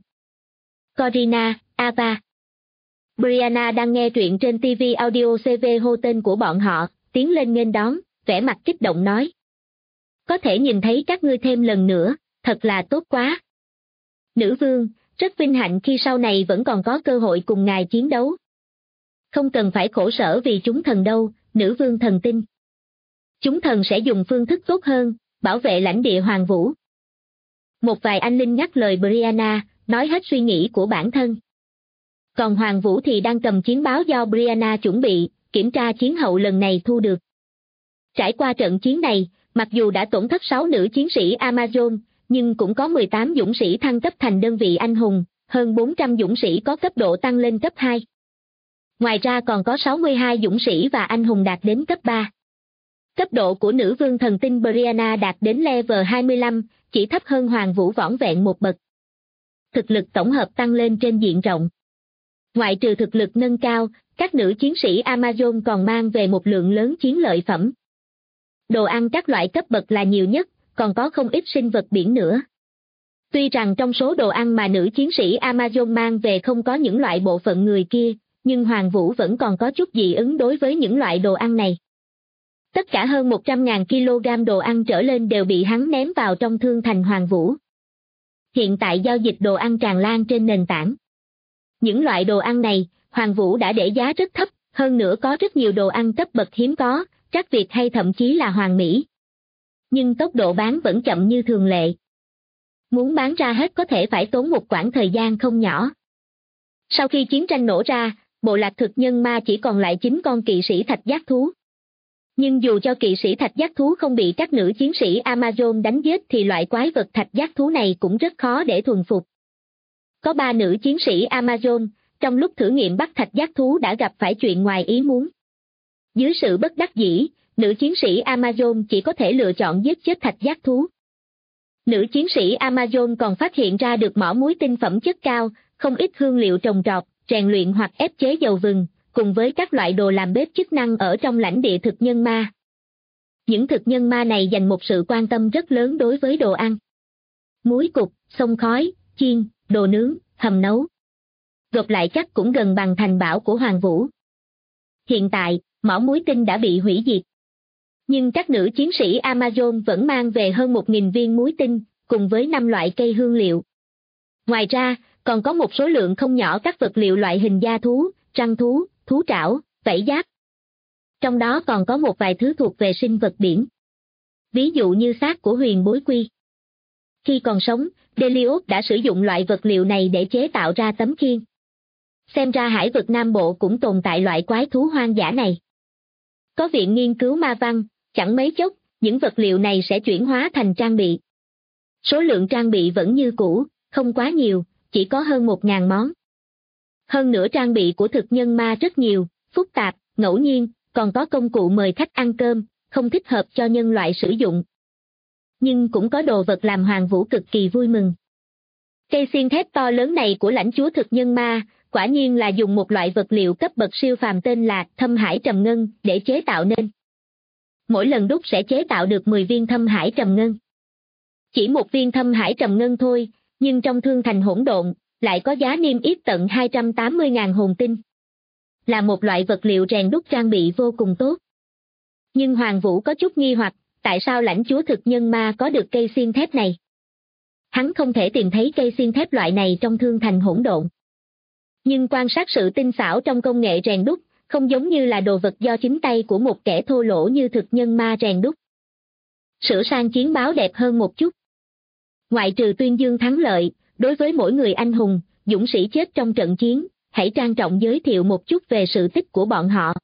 Corina, Ava. Brianna đang nghe truyện trên TV Audio CV hô tên của bọn họ, tiến lên nghênh đón, vẻ mặt kích động nói. Có thể nhìn thấy các ngươi thêm lần nữa, thật là tốt quá. Nữ vương, rất vinh hạnh khi sau này vẫn còn có cơ hội cùng ngài chiến đấu. Không cần phải khổ sở vì chúng thần đâu, nữ vương thần tinh. Chúng thần sẽ dùng phương thức tốt hơn, bảo vệ lãnh địa Hoàng Vũ. Một vài anh linh ngắt lời Brianna, nói hết suy nghĩ của bản thân. Còn Hoàng Vũ thì đang cầm chiến báo do Brianna chuẩn bị, kiểm tra chiến hậu lần này thu được. Trải qua trận chiến này, mặc dù đã tổn thất 6 nữ chiến sĩ Amazon, nhưng cũng có 18 dũng sĩ thăng cấp thành đơn vị anh hùng, hơn 400 dũng sĩ có cấp độ tăng lên cấp 2. Ngoài ra còn có 62 dũng sĩ và anh hùng đạt đến cấp 3. Cấp độ của nữ vương thần tinh Brianna đạt đến level 25, chỉ thấp hơn Hoàng Vũ vỏn vẹn một bậc. Thực lực tổng hợp tăng lên trên diện rộng. Ngoại trừ thực lực nâng cao, các nữ chiến sĩ Amazon còn mang về một lượng lớn chiến lợi phẩm. Đồ ăn các loại cấp bậc là nhiều nhất, còn có không ít sinh vật biển nữa. Tuy rằng trong số đồ ăn mà nữ chiến sĩ Amazon mang về không có những loại bộ phận người kia, nhưng Hoàng Vũ vẫn còn có chút dị ứng đối với những loại đồ ăn này. Tất cả hơn 100.000 kg đồ ăn trở lên đều bị hắn ném vào trong thương thành Hoàng Vũ. Hiện tại giao dịch đồ ăn tràn lan trên nền tảng. Những loại đồ ăn này, Hoàng Vũ đã để giá rất thấp, hơn nữa có rất nhiều đồ ăn cấp bậc hiếm có, trắc việt hay thậm chí là hoàn mỹ. Nhưng tốc độ bán vẫn chậm như thường lệ. Muốn bán ra hết có thể phải tốn một quãng thời gian không nhỏ. Sau khi chiến tranh nổ ra, bộ lạc thực nhân ma chỉ còn lại 9 con kỵ sĩ thạch giác thú. Nhưng dù cho kỵ sĩ thạch giác thú không bị các nữ chiến sĩ Amazon đánh giết thì loại quái vật thạch giác thú này cũng rất khó để thuần phục. Có 3 nữ chiến sĩ Amazon, trong lúc thử nghiệm bắt thạch giác thú đã gặp phải chuyện ngoài ý muốn. Dưới sự bất đắc dĩ, nữ chiến sĩ Amazon chỉ có thể lựa chọn giết chết thạch giác thú. Nữ chiến sĩ Amazon còn phát hiện ra được mỏ muối tinh phẩm chất cao, không ít hương liệu trồng trọt, rèn luyện hoặc ép chế dầu vừng, cùng với các loại đồ làm bếp chức năng ở trong lãnh địa thực nhân ma. Những thực nhân ma này dành một sự quan tâm rất lớn đối với đồ ăn. Muối cục, xông khói, chiên, đồ nướng, hầm nấu. Gộp lại chắc cũng gần bằng thành bảo của Hoàng Vũ. Hiện tại, mỏ muối tinh đã bị hủy diệt. Nhưng các nữ chiến sĩ Amazon vẫn mang về hơn 1.000 viên muối tinh, cùng với 5 loại cây hương liệu. Ngoài ra, còn có một số lượng không nhỏ các vật liệu loại hình da thú, răng thú, thú trảo, vảy giáp. Trong đó còn có một vài thứ thuộc về sinh vật biển. Ví dụ như xác của huyền bối quy. Khi còn sống, Delios đã sử dụng loại vật liệu này để chế tạo ra tấm khiên. Xem ra hải vực Nam Bộ cũng tồn tại loại quái thú hoang dã này. Có viện nghiên cứu ma văn, chẳng mấy chốc, những vật liệu này sẽ chuyển hóa thành trang bị. Số lượng trang bị vẫn như cũ, không quá nhiều, chỉ có hơn 1.000 món. Hơn nữa trang bị của thực nhân ma rất nhiều, phức tạp, ngẫu nhiên, còn có công cụ mời khách ăn cơm, không thích hợp cho nhân loại sử dụng. Nhưng cũng có đồ vật làm Hoàng Vũ cực kỳ vui mừng. Cây xiên thép to lớn này của lãnh chúa thực nhân ma, quả nhiên là dùng một loại vật liệu cấp bậc siêu phàm tên là thâm hải trầm ngân để chế tạo nên. Mỗi lần đúc sẽ chế tạo được 10 viên thâm hải trầm ngân. Chỉ một viên thâm hải trầm ngân thôi, nhưng trong thương thành hỗn độn, lại có giá niêm yết tận 280.000 hồn tinh. Là một loại vật liệu rèn đúc trang bị vô cùng tốt. Nhưng Hoàng Vũ có chút nghi hoặc, tại sao lãnh chúa thực nhân ma có được cây xiên thép này? Hắn không thể tìm thấy cây xiên thép loại này trong thương thành hỗn độn. Nhưng quan sát sự tinh xảo trong công nghệ rèn đúc, không giống như là đồ vật do chính tay của một kẻ thô lỗ như thực nhân ma rèn đúc. Sửa sang chiến báo đẹp hơn một chút. Ngoại trừ tuyên dương thắng lợi, đối với mỗi người anh hùng, dũng sĩ chết trong trận chiến, hãy trang trọng giới thiệu một chút về sự tích của bọn họ.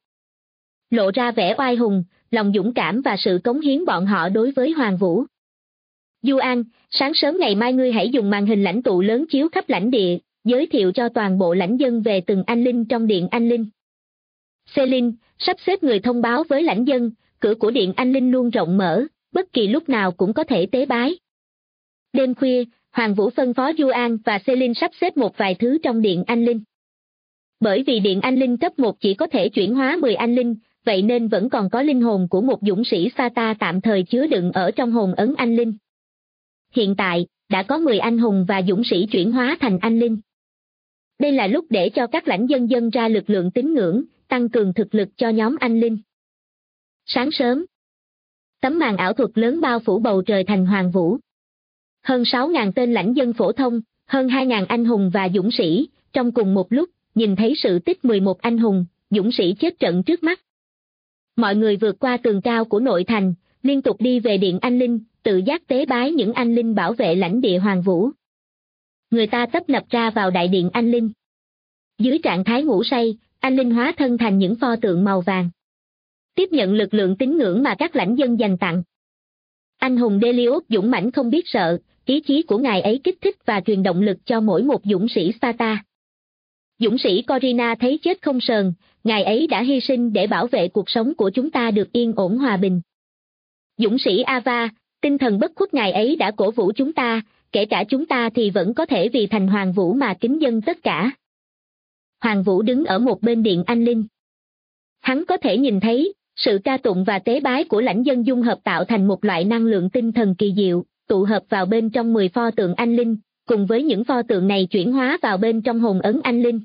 Lộ ra vẻ oai hùng, lòng dũng cảm và sự cống hiến bọn họ đối với Hoàng Vũ. Du An, sáng sớm ngày mai ngươi hãy dùng màn hình lãnh tụ lớn chiếu khắp lãnh địa, giới thiệu cho toàn bộ lãnh dân về từng anh linh trong điện anh linh. Celine, sắp xếp người thông báo với lãnh dân, cửa của điện anh linh luôn rộng mở, bất kỳ lúc nào cũng có thể tế bái. Đêm khuya, Hoàng Vũ phân phó Du An và Celine sắp xếp một vài thứ trong điện anh linh. Bởi vì điện anh linh cấp 1 chỉ có thể chuyển hóa 10 anh linh, vậy nên vẫn còn có linh hồn của một dũng sĩ Sata tạm thời chứa đựng ở trong hồn ấn anh linh. Hiện tại, đã có 10 anh hùng và dũng sĩ chuyển hóa thành anh linh. Đây là lúc để cho các lãnh dân dâng ra lực lượng tín ngưỡng, tăng cường thực lực cho nhóm anh linh. Sáng sớm, tấm màn ảo thuật lớn bao phủ bầu trời thành Hoàng Vũ. Hơn 6.000 tên lãnh dân phổ thông, hơn 2.000 anh hùng và dũng sĩ, trong cùng một lúc, nhìn thấy sự tích 11 anh hùng, dũng sĩ chết trận trước mắt. Mọi người vượt qua tường cao của nội thành, liên tục đi về điện anh linh, tự giác tế bái những anh linh bảo vệ lãnh địa Hoàng Vũ. Người ta tấp nập ra vào đại điện anh linh. Dưới trạng thái ngủ say, anh linh hóa thân thành những pho tượng màu vàng. Tiếp nhận lực lượng tín ngưỡng mà các lãnh dân dành tặng. Anh hùng Delios dũng mãnh không biết sợ, ý chí của ngài ấy kích thích và truyền động lực cho mỗi một dũng sĩ Sparta. Dũng sĩ Corina thấy chết không sờn, ngài ấy đã hy sinh để bảo vệ cuộc sống của chúng ta được yên ổn hòa bình. Dũng sĩ Ava, tinh thần bất khuất ngài ấy đã cổ vũ chúng ta, kể cả chúng ta thì vẫn có thể vì thành Hoàng Vũ mà kính dâng tất cả. Hoàng Vũ đứng ở một bên điện anh linh. Hắn có thể nhìn thấy, sự ca tụng và tế bái của lãnh dân dung hợp tạo thành một loại năng lượng tinh thần kỳ diệu, tụ hợp vào bên trong 10 pho tượng anh linh, cùng với những pho tượng này chuyển hóa vào bên trong hồn ấn anh linh.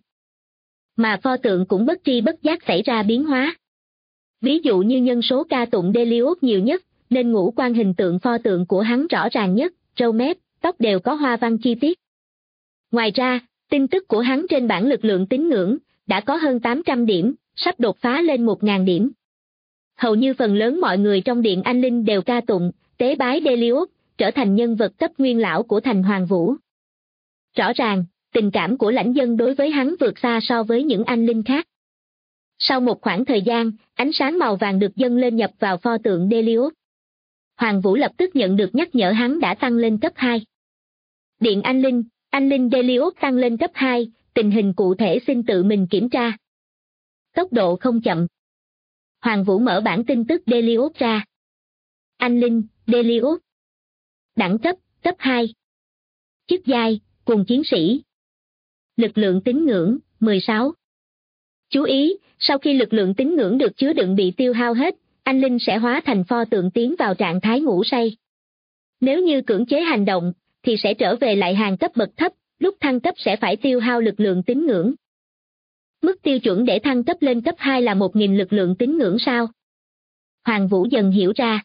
Mà pho tượng cũng bất tri bất giác xảy ra biến hóa. Ví dụ như nhân số ca tụng Delios nhiều nhất, nên ngũ quan hình tượng pho tượng của hắn rõ ràng nhất, râu mép, tóc đều có hoa văn chi tiết. Ngoài ra, tin tức của hắn trên bảng lực lượng tín ngưỡng, đã có hơn 800 điểm, sắp đột phá lên 1.000 điểm. Hầu như phần lớn mọi người trong điện anh linh đều ca tụng, tế bái Delios, trở thành nhân vật cấp nguyên lão của thành Hoàng Vũ. Rõ ràng, tình cảm của lãnh dân đối với hắn vượt xa so với những anh linh khác. Sau một khoảng thời gian, ánh sáng màu vàng được dâng lên nhập vào pho tượng Delios. Hoàng Vũ lập tức nhận được nhắc nhở hắn đã tăng lên cấp 2. Điện anh linh Delios tăng lên cấp 2, tình hình cụ thể xin tự mình kiểm tra. Tốc độ không chậm. Hoàng Vũ mở bản tin tức Delius ra. Anh linh, Delius. Đẳng cấp, cấp 2. Chức giai, cùng chiến sĩ. Lực lượng tín ngưỡng, 16. Chú ý, sau khi lực lượng tín ngưỡng được chứa đựng bị tiêu hao hết, anh linh sẽ hóa thành pho tượng tiến vào trạng thái ngủ say. Nếu như cưỡng chế hành động, thì sẽ trở về lại hàng cấp bậc thấp, lúc thăng cấp sẽ phải tiêu hao lực lượng tín ngưỡng. Mức tiêu chuẩn để thăng cấp lên cấp 2 là 1.000 lực lượng tín ngưỡng sao? Hoàng Vũ dần hiểu ra.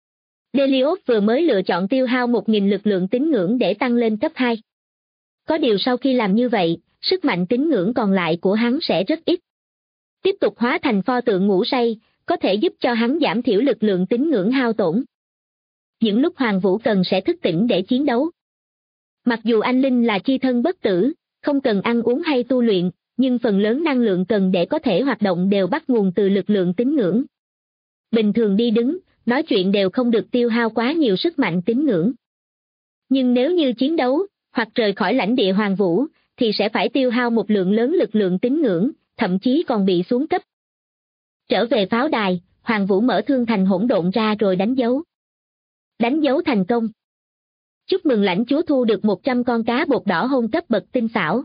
Delius vừa mới lựa chọn tiêu hao 1.000 lực lượng tín ngưỡng để tăng lên cấp 2. Có điều sau khi làm như vậy, sức mạnh tín ngưỡng còn lại của hắn sẽ rất ít. Tiếp tục hóa thành pho tượng ngủ say, có thể giúp cho hắn giảm thiểu lực lượng tín ngưỡng hao tổn. Những lúc Hoàng Vũ cần sẽ thức tỉnh để chiến đấu. Mặc dù anh linh là chi thân bất tử, không cần ăn uống hay tu luyện, nhưng phần lớn năng lượng cần để có thể hoạt động đều bắt nguồn từ lực lượng tín ngưỡng. Bình thường đi đứng, nói chuyện đều không được tiêu hao quá nhiều sức mạnh tín ngưỡng. Nhưng nếu như chiến đấu, hoặc rời khỏi lãnh địa Hoàng Vũ, thì sẽ phải tiêu hao một lượng lớn lực lượng tín ngưỡng, thậm chí còn bị xuống cấp. Trở về pháo đài, Hoàng Vũ mở thương thành hỗn độn ra rồi đánh dấu. Đánh dấu thành công. Chúc mừng lãnh chúa thu được 100 con cá bột đỏ hôn cấp bậc tinh xảo.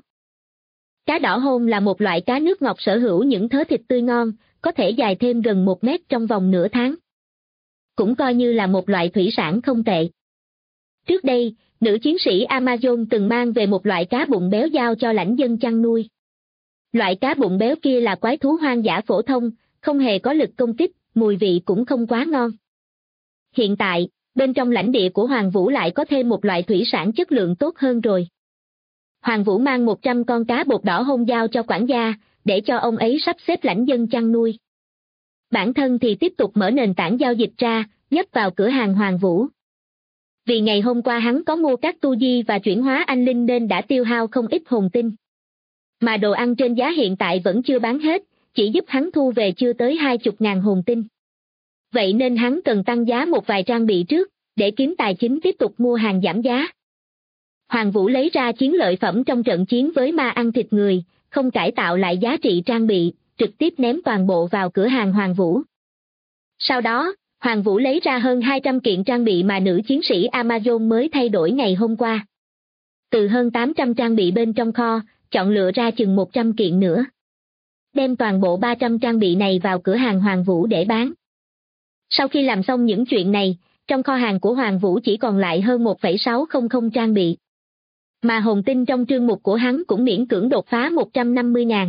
Cá đỏ hôn là một loại cá nước ngọt sở hữu những thớ thịt tươi ngon, có thể dài thêm gần 1 mét trong vòng nửa tháng. Cũng coi như là một loại thủy sản không tệ. Trước đây, nữ chiến sĩ Amazon từng mang về một loại cá bụng béo giao cho lãnh dân chăn nuôi. Loại cá bụng béo kia là quái thú hoang dã phổ thông, không hề có lực công kích, mùi vị cũng không quá ngon. Hiện tại, bên trong lãnh địa của Hoàng Vũ lại có thêm một loại thủy sản chất lượng tốt hơn rồi. Hoàng Vũ mang 100 con cá bột đỏ hôn giao cho quản gia, để cho ông ấy sắp xếp lãnh dân chăn nuôi. Bản thân thì tiếp tục mở nền tảng giao dịch ra, nhấp vào cửa hàng Hoàng Vũ. Vì ngày hôm qua hắn có mua các tu di và chuyển hóa anh linh nên đã tiêu hao không ít hồn tinh. Mà đồ ăn trên giá hiện tại vẫn chưa bán hết, chỉ giúp hắn thu về chưa tới 20.000 hồn tinh. Vậy nên hắn cần tăng giá một vài trang bị trước, để kiếm tài chính tiếp tục mua hàng giảm giá. Hoàng Vũ lấy ra chiến lợi phẩm trong trận chiến với ma ăn thịt người, không cải tạo lại giá trị trang bị, trực tiếp ném toàn bộ vào cửa hàng Hoàng Vũ. Sau đó, Hoàng Vũ lấy ra hơn 200 kiện trang bị mà nữ chiến sĩ Amazon mới thay đổi ngày hôm qua. Từ hơn 800 trang bị bên trong kho, chọn lựa ra chừng 100 kiện nữa. Đem toàn bộ 300 trang bị này vào cửa hàng Hoàng Vũ để bán. Sau khi làm xong những chuyện này, trong kho hàng của Hoàng Vũ chỉ còn lại hơn 1,600 trang bị. Mà hồn tinh trong trương mục của hắn cũng miễn cưỡng đột phá 150.000.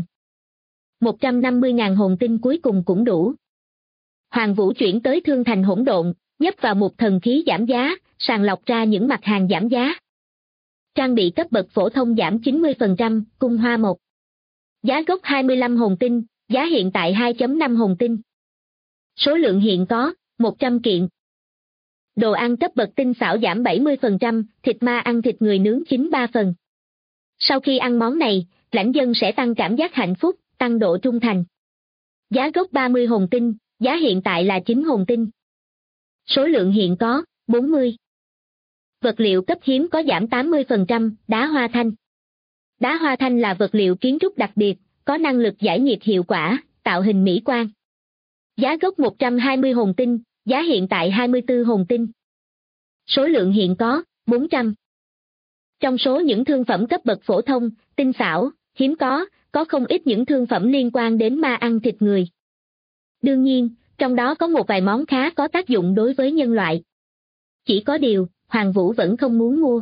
150.000 hồn tinh cuối cùng cũng đủ. Hoàng Vũ chuyển tới thương thành hỗn độn, nhấp vào một thần khí giảm giá, sàng lọc ra những mặt hàng giảm giá. Trang bị cấp bậc phổ thông giảm 90%, cung hoa 1. Giá gốc 25 hồn tinh, giá hiện tại 2.5 hồn tinh. Số lượng hiện có, 100 kiện. Đồ ăn cấp bậc tinh xảo giảm 70%, thịt ma ăn thịt người nướng 93 phần. Sau khi ăn món này, lãnh dân sẽ tăng cảm giác hạnh phúc, tăng độ trung thành. Giá gốc 30 hồn tinh, giá hiện tại là 9 hồn tinh. Số lượng hiện có, 40. Vật liệu cấp hiếm có giảm 80%, đá hoa thanh. Đá hoa thanh là vật liệu kiến trúc đặc biệt, có năng lực giải nhiệt hiệu quả, tạo hình mỹ quan. Giá gốc 120 hồn tinh, giá hiện tại 24 hồn tinh. Số lượng hiện có, 400. Trong số những thương phẩm cấp bậc phổ thông, tinh xảo, hiếm có không ít những thương phẩm liên quan đến ma ăn thịt người. Đương nhiên, trong đó có một vài món khá có tác dụng đối với nhân loại. Chỉ có điều, Hoàng Vũ vẫn không muốn mua.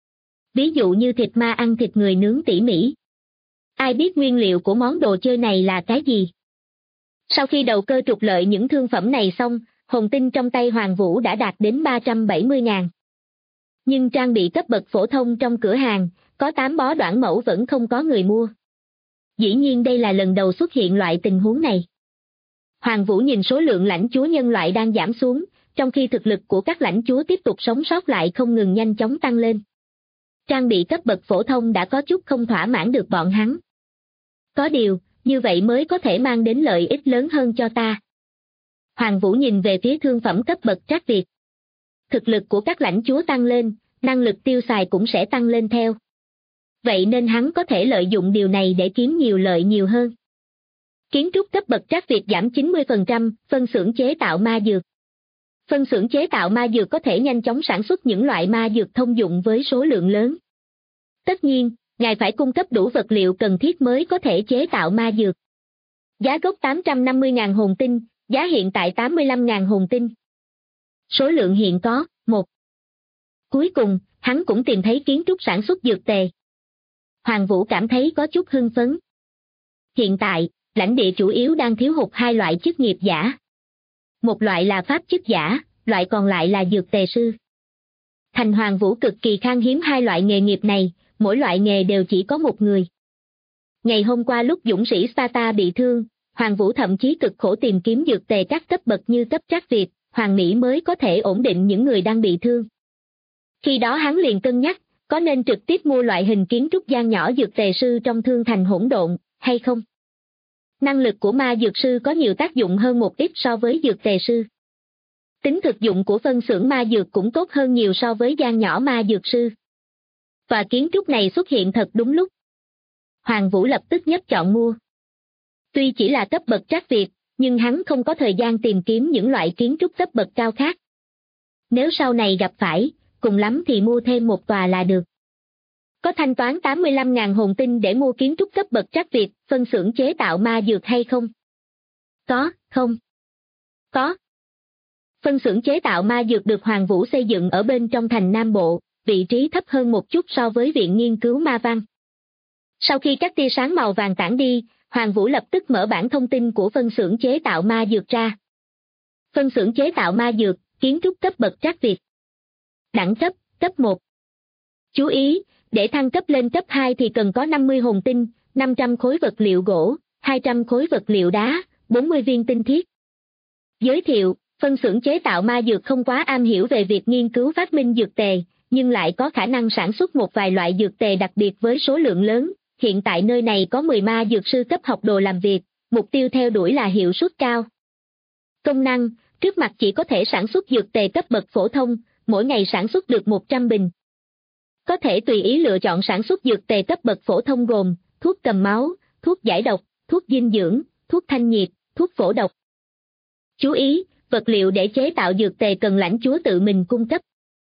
Ví dụ như thịt ma ăn thịt người nướng tỉ mỉ. Ai biết nguyên liệu của món đồ chơi này là cái gì? Sau khi đầu cơ trục lợi những thương phẩm này xong, hồn tinh trong tay Hoàng Vũ đã đạt đến 370.000. Nhưng trang bị cấp bậc phổ thông trong cửa hàng, có 8 bó đoạn mẫu vẫn không có người mua. Dĩ nhiên đây là lần đầu xuất hiện loại tình huống này. Hoàng Vũ nhìn số lượng lãnh chúa nhân loại đang giảm xuống, trong khi thực lực của các lãnh chúa tiếp tục sống sót lại không ngừng nhanh chóng tăng lên. Trang bị cấp bậc phổ thông đã có chút không thỏa mãn được bọn hắn. Có điều, như vậy mới có thể mang đến lợi ích lớn hơn cho ta. Hoàng Vũ nhìn về phía thương phẩm cấp bậc Trác Việt. Thực lực của các lãnh chúa tăng lên, năng lực tiêu xài cũng sẽ tăng lên theo. Vậy nên hắn có thể lợi dụng điều này để kiếm nhiều lợi nhiều hơn. Kiến trúc cấp bậc trắc Việt giảm 90%, phân xưởng chế tạo ma dược. Phân xưởng chế tạo ma dược có thể nhanh chóng sản xuất những loại ma dược thông dụng với số lượng lớn. Tất nhiên, ngài phải cung cấp đủ vật liệu cần thiết mới có thể chế tạo ma dược. Giá gốc 850.000 hồn tinh, giá hiện tại 85.000 hồn tinh. Số lượng hiện có, 1. Cuối cùng, hắn cũng tìm thấy kiến trúc sản xuất dược tề. Hoàng Vũ cảm thấy có chút hưng phấn. Hiện tại, lãnh địa chủ yếu đang thiếu hụt hai loại chức nghiệp giả. Một loại là pháp chức giả, loại còn lại là dược tề sư. Thành Hoàng Vũ cực kỳ khan hiếm hai loại nghề nghiệp này, mỗi loại nghề đều chỉ có một người. Ngày hôm qua lúc dũng sĩ Sparta bị thương, Hoàng Vũ thậm chí cực khổ tìm kiếm dược tề các cấp bậc như cấp trắc Việt, Hoàng Mỹ mới có thể ổn định những người đang bị thương. Khi đó hắn liền cân nhắc, có nên trực tiếp mua loại hình kiến trúc gian nhỏ dược tề sư trong thương thành hỗn độn, hay không? Năng lực của ma dược sư có nhiều tác dụng hơn một ít so với dược tề sư. Tính thực dụng của phân xưởng ma dược cũng tốt hơn nhiều so với gian nhỏ ma dược sư. Và kiến trúc này xuất hiện thật đúng lúc. Hoàng Vũ lập tức nhấp chọn mua. Tuy chỉ là cấp bậc trắc Việt, nhưng hắn không có thời gian tìm kiếm những loại kiến trúc cấp bậc cao khác. Nếu sau này gặp phải, cùng lắm thì mua thêm một tòa là được. Có thanh toán 85.000 hồn tinh để mua kiến trúc cấp bậc trắc Việt, phân xưởng chế tạo ma dược hay không? Có, không? Có. Phân xưởng chế tạo ma dược được Hoàng Vũ xây dựng ở bên trong thành Nam Bộ, vị trí thấp hơn một chút so với Viện Nghiên cứu Ma Văn. Sau khi các tia sáng màu vàng tản đi, Hoàng Vũ lập tức mở bảng thông tin của phân xưởng chế tạo ma dược ra. Phân xưởng chế tạo ma dược, kiến trúc cấp bậc trắc Việt. Đẳng cấp, cấp 1. Chú ý, để thăng cấp lên cấp 2 thì cần có 50 hồn tinh, 500 khối vật liệu gỗ, 200 khối vật liệu đá, 40 viên tinh thiết. Giới thiệu, phân xưởng chế tạo ma dược không quá am hiểu về việc nghiên cứu phát minh dược tề, nhưng lại có khả năng sản xuất một vài loại dược tề đặc biệt với số lượng lớn. Hiện tại nơi này có 10 ma dược sư cấp học đồ làm việc, mục tiêu theo đuổi là hiệu suất cao. Công năng, trước mặt chỉ có thể sản xuất dược tề cấp bậc phổ thông, mỗi ngày sản xuất được 100 bình. Có thể tùy ý lựa chọn sản xuất dược tề cấp bậc phổ thông gồm thuốc cầm máu, thuốc giải độc, thuốc dinh dưỡng, thuốc thanh nhiệt, thuốc phổ độc. Chú ý, vật liệu để chế tạo dược tề cần lãnh chúa tự mình cung cấp.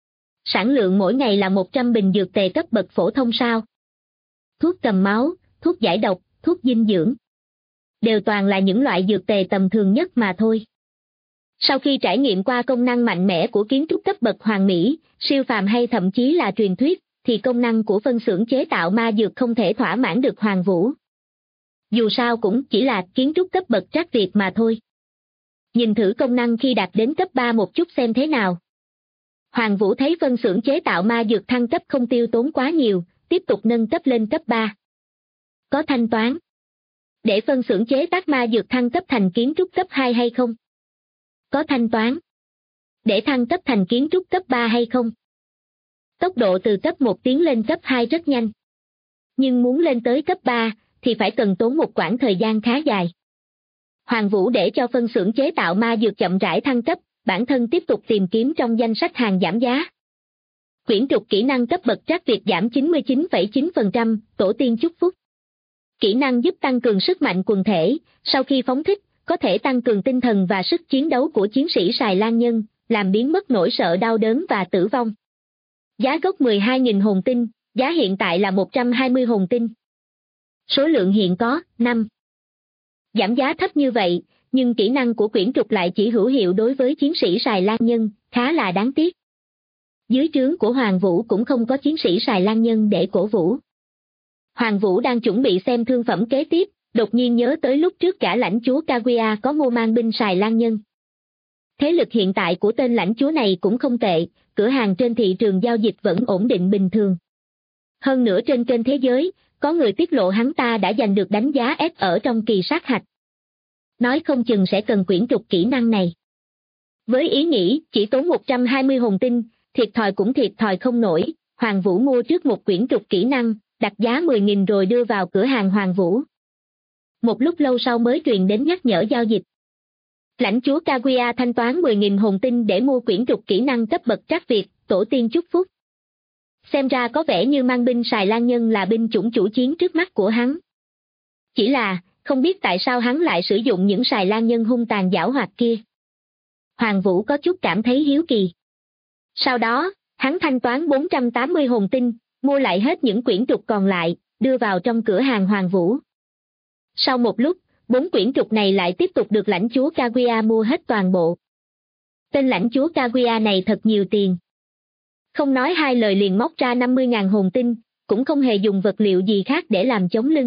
Sản lượng mỗi ngày là 100 bình dược tề cấp bậc phổ thông sao? Thuốc cầm máu, thuốc giải độc, thuốc dinh dưỡng. Đều toàn là những loại dược tề tầm thường nhất mà thôi. Sau khi trải nghiệm qua công năng mạnh mẽ của kiến trúc cấp bậc hoàn mỹ, siêu phàm hay thậm chí là truyền thuyết, thì công năng của phân xưởng chế tạo ma dược không thể thỏa mãn được Hoàng Vũ. Dù sao cũng chỉ là kiến trúc cấp bậc trắc Việt mà thôi. Nhìn thử công năng khi đạt đến cấp 3 một chút xem thế nào. Hoàng Vũ thấy phân xưởng chế tạo ma dược thăng cấp không tiêu tốn quá nhiều, tiếp tục nâng cấp lên cấp 3. Có thanh toán để phân xưởng chế tác ma dược thăng cấp thành kiến trúc cấp 2 hay không? Có thanh toán để thăng cấp thành kiến trúc cấp 3 hay không? Tốc độ từ cấp 1 tiến lên cấp 2 rất nhanh. Nhưng muốn lên tới cấp 3 thì phải cần tốn một quãng thời gian khá dài. Hoàng Vũ để cho phân xưởng chế tạo ma dược chậm rãi thăng cấp, bản thân tiếp tục tìm kiếm trong danh sách hàng giảm giá. Quyển trục kỹ năng cấp bậc trắc Việt giảm 99,9%, tổ tiên chúc phúc. Kỹ năng giúp tăng cường sức mạnh quần thể, sau khi phóng thích, có thể tăng cường tinh thần và sức chiến đấu của chiến sĩ Sài Lan Nhân, làm biến mất nỗi sợ đau đớn và tử vong. Giá gốc 12.000 hồn tinh, giá hiện tại là 120 hồn tinh. Số lượng hiện có, 5. Giảm giá thấp như vậy, nhưng kỹ năng của quyển trục lại chỉ hữu hiệu đối với chiến sĩ Sài Lan Nhân, khá là đáng tiếc. Dưới trướng của Hoàng Vũ cũng không có chiến sĩ Sài Lan Nhân để cổ vũ. Hoàng Vũ đang chuẩn bị xem thương phẩm kế tiếp, đột nhiên nhớ tới lúc trước cả lãnh chúa Kaguya có mua mang binh Sài Lan Nhân. Thế lực hiện tại của tên lãnh chúa này cũng không tệ, cửa hàng trên thị trường giao dịch vẫn ổn định bình thường. Hơn nữa trên kênh thế giới, có người tiết lộ hắn ta đã giành được đánh giá S ở trong kỳ sát hạch. Nói không chừng sẽ cần quyển trục kỹ năng này. Với ý nghĩ chỉ tốn 120 hồn tinh, thiệt thòi cũng thiệt thòi không nổi, Hoàng Vũ mua trước một quyển trục kỹ năng, đặt giá 10.000 rồi đưa vào cửa hàng Hoàng Vũ. Một lúc lâu sau mới truyền đến nhắc nhở giao dịch. Lãnh chúa Kaguya thanh toán 10.000 hồn tinh để mua quyển trục kỹ năng cấp bậc trắc Việt, tổ tiên chúc phúc. Xem ra có vẻ như mang binh Sài Lan Nhân là binh chủng chủ chiến trước mắt của hắn. Chỉ là, không biết tại sao hắn lại sử dụng những xài lang nhân hung tàn giảo hoạt kia. Hoàng Vũ có chút cảm thấy hiếu kỳ. Sau đó, hắn thanh toán 480 hồn tinh, mua lại hết những quyển trục còn lại, đưa vào trong cửa hàng Hoàng Vũ. Sau một lúc, 4 quyển trục này lại tiếp tục được lãnh chúa Kaguya mua hết toàn bộ. Tên lãnh chúa Kaguya này thật nhiều tiền. Không nói hai lời liền móc ra 50.000 hồn tinh, cũng không hề dùng vật liệu gì khác để làm chống lưng.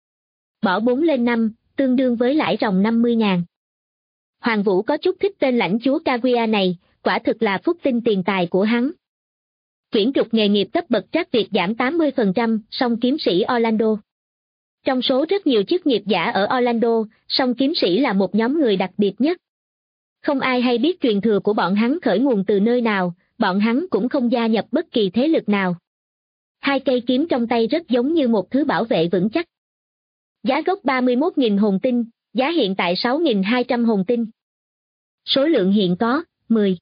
Bỏ 4 lên 5, tương đương với lãi ròng 50.000. Hoàng Vũ có chút thích tên lãnh chúa Kaguya này, quả thực là phúc tinh tiền tài của hắn. Quyển trục nghề nghiệp cấp bậc trắc Việt giảm 80%, song kiếm sĩ Orlando. Trong số rất nhiều chức nghiệp giả ở Orlando, song kiếm sĩ là một nhóm người đặc biệt nhất. Không ai hay biết truyền thừa của bọn hắn khởi nguồn từ nơi nào, bọn hắn cũng không gia nhập bất kỳ thế lực nào. 2 cây kiếm trong tay rất giống như một thứ bảo vệ vững chắc. Giá gốc 31.000 hồn tinh, giá hiện tại 6.200 hồn tinh. Số lượng hiện có, 10.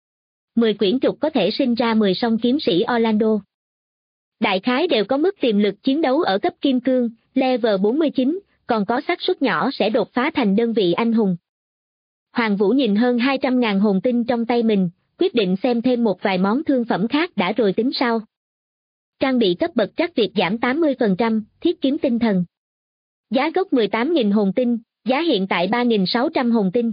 10 quyển trục có thể sinh ra 10 song kiếm sĩ Orlando. Đại khái đều có mức tiềm lực chiến đấu ở cấp kim cương, level 49, còn có xác suất nhỏ sẽ đột phá thành đơn vị anh hùng. Hoàng Vũ nhìn hơn 200.000 hồn tinh trong tay mình, quyết định xem thêm một vài món thương phẩm khác đã rồi tính sau. Trang bị cấp bậc trắc Việt giảm 80%, thiết kiếm tinh thần. Giá gốc 18.000 hồn tinh, giá hiện tại 3.600 hồn tinh.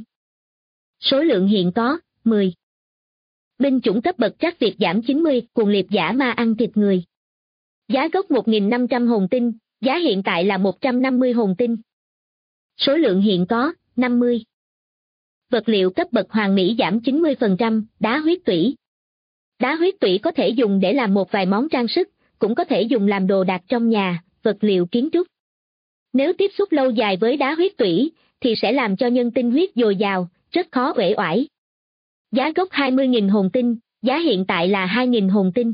Số lượng hiện có, 10. Binh chủng cấp bậc trắc Việt giảm 90, cuồng liệt giả ma ăn thịt người. Giá gốc 1.500 hồn tinh, giá hiện tại là 150 hồn tinh. Số lượng hiện có, 50. Vật liệu cấp bậc hoàng mỹ giảm 90%, đá huyết tủy. Đá huyết tủy có thể dùng để làm một vài món trang sức, cũng có thể dùng làm đồ đạc trong nhà, vật liệu kiến trúc. Nếu tiếp xúc lâu dài với đá huyết tủy, thì sẽ làm cho nhân tinh huyết dồi dào, rất khó uể oải. Giá gốc 20.000 hồn tinh, giá hiện tại là 2.000 hồn tinh.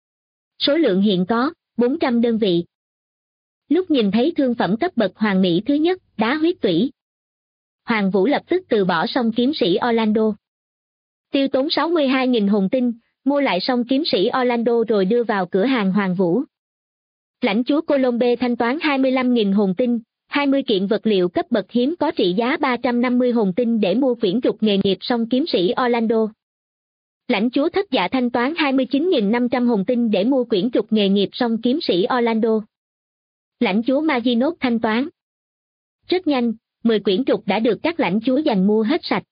Số lượng hiện có, 400 đơn vị. Lúc nhìn thấy thương phẩm cấp bậc hoàng mỹ thứ nhất, đá huyết tủy, Hoàng Vũ lập tức từ bỏ song kiếm sĩ Orlando. Tiêu tốn 62.000 hồn tinh, mua lại song kiếm sĩ Orlando rồi đưa vào cửa hàng Hoàng Vũ. Lãnh chúa Colombe thanh toán 25.000 hồn tinh, 20 kiện vật liệu cấp bậc hiếm có trị giá 350 hồn tinh để mua quyển trục nghề nghiệp song kiếm sĩ Orlando. Lãnh chúa Thất Dạ thanh toán 29.500 hồn tinh để mua quyển trục nghề nghiệp song kiếm sĩ Orlando. Lãnh chúa Maginot thanh toán. Rất nhanh, 10 quyển trục đã được các lãnh chúa giành mua hết sạch.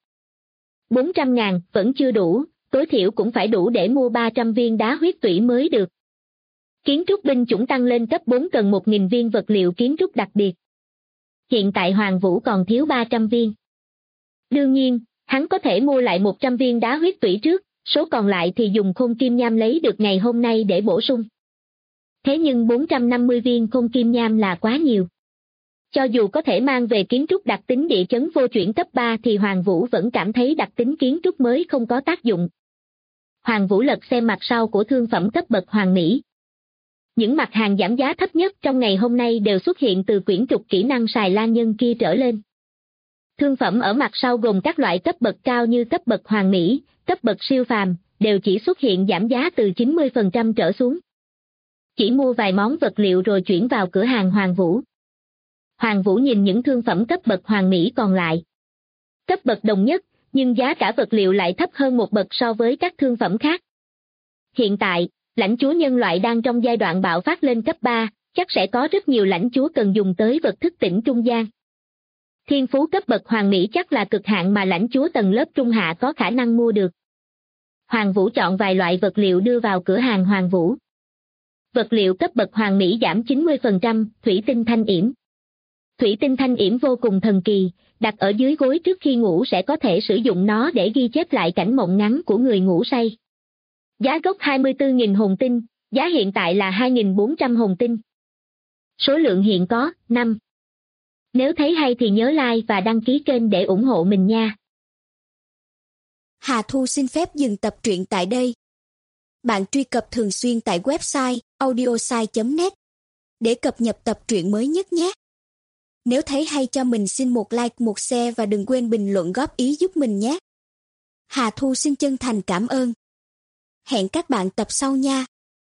400.000 vẫn chưa đủ, tối thiểu cũng phải đủ để mua 300 viên đá huyết tủy mới được. Kiến trúc binh chủng tăng lên cấp 4 cần 1.000 viên vật liệu kiến trúc đặc biệt. Hiện tại Hoàng Vũ còn thiếu 300 viên. Đương nhiên, hắn có thể mua lại 100 viên đá huyết tủy trước, số còn lại thì dùng khôn kim nham lấy được ngày hôm nay để bổ sung. Thế nhưng 450 viên khôn kim nham là quá nhiều. Cho dù có thể mang về kiến trúc đặc tính địa chấn vô chuyển cấp 3 thì Hoàng Vũ vẫn cảm thấy đặc tính kiến trúc mới không có tác dụng. Hoàng Vũ lật xem mặt sau của thương phẩm cấp bậc hoàng mỹ. Những mặt hàng giảm giá thấp nhất trong ngày hôm nay đều xuất hiện từ quyển trục kỹ năng xài lang nhân kia trở lên. Thương phẩm ở mặt sau gồm các loại cấp bậc cao như cấp bậc hoàng mỹ, cấp bậc siêu phàm, đều chỉ xuất hiện giảm giá từ 90% trở xuống. Chỉ mua vài món vật liệu rồi chuyển vào cửa hàng Hoàng Vũ. Hoàng Vũ nhìn những thương phẩm cấp bậc hoàng mỹ còn lại. Cấp bậc đồng nhất, nhưng giá cả vật liệu lại thấp hơn một bậc so với các thương phẩm khác. Hiện tại, lãnh chúa nhân loại đang trong giai đoạn bạo phát lên cấp 3, chắc sẽ có rất nhiều lãnh chúa cần dùng tới vật thức tỉnh trung gian. Thiên phú cấp bậc hoàng mỹ chắc là cực hạn mà lãnh chúa tầng lớp trung hạ có khả năng mua được. Hoàng Vũ chọn vài loại vật liệu đưa vào cửa hàng Hoàng Vũ. Vật liệu cấp bậc hoàng mỹ giảm 90%, thủy tinh thanh yểm. Thủy tinh thanh yểm vô cùng thần kỳ, đặt ở dưới gối trước khi ngủ sẽ có thể sử dụng nó để ghi chép lại cảnh mộng ngắn của người ngủ say. Giá gốc 24.000 hồn tinh, giá hiện tại là 2.400 hồn tinh. Số lượng hiện có, 5. Nếu thấy hay thì nhớ like và đăng ký kênh để ủng hộ mình nha.
Hà Thu xin phép dừng tập truyện tại đây. Bạn truy cập thường xuyên tại website audiosai.net để cập nhật tập truyện mới nhất nhé. Nếu thấy hay cho mình xin một like, một share và đừng quên bình luận góp ý giúp mình nhé. Hà Thu xin chân thành cảm ơn. Hẹn các bạn tập sau nha.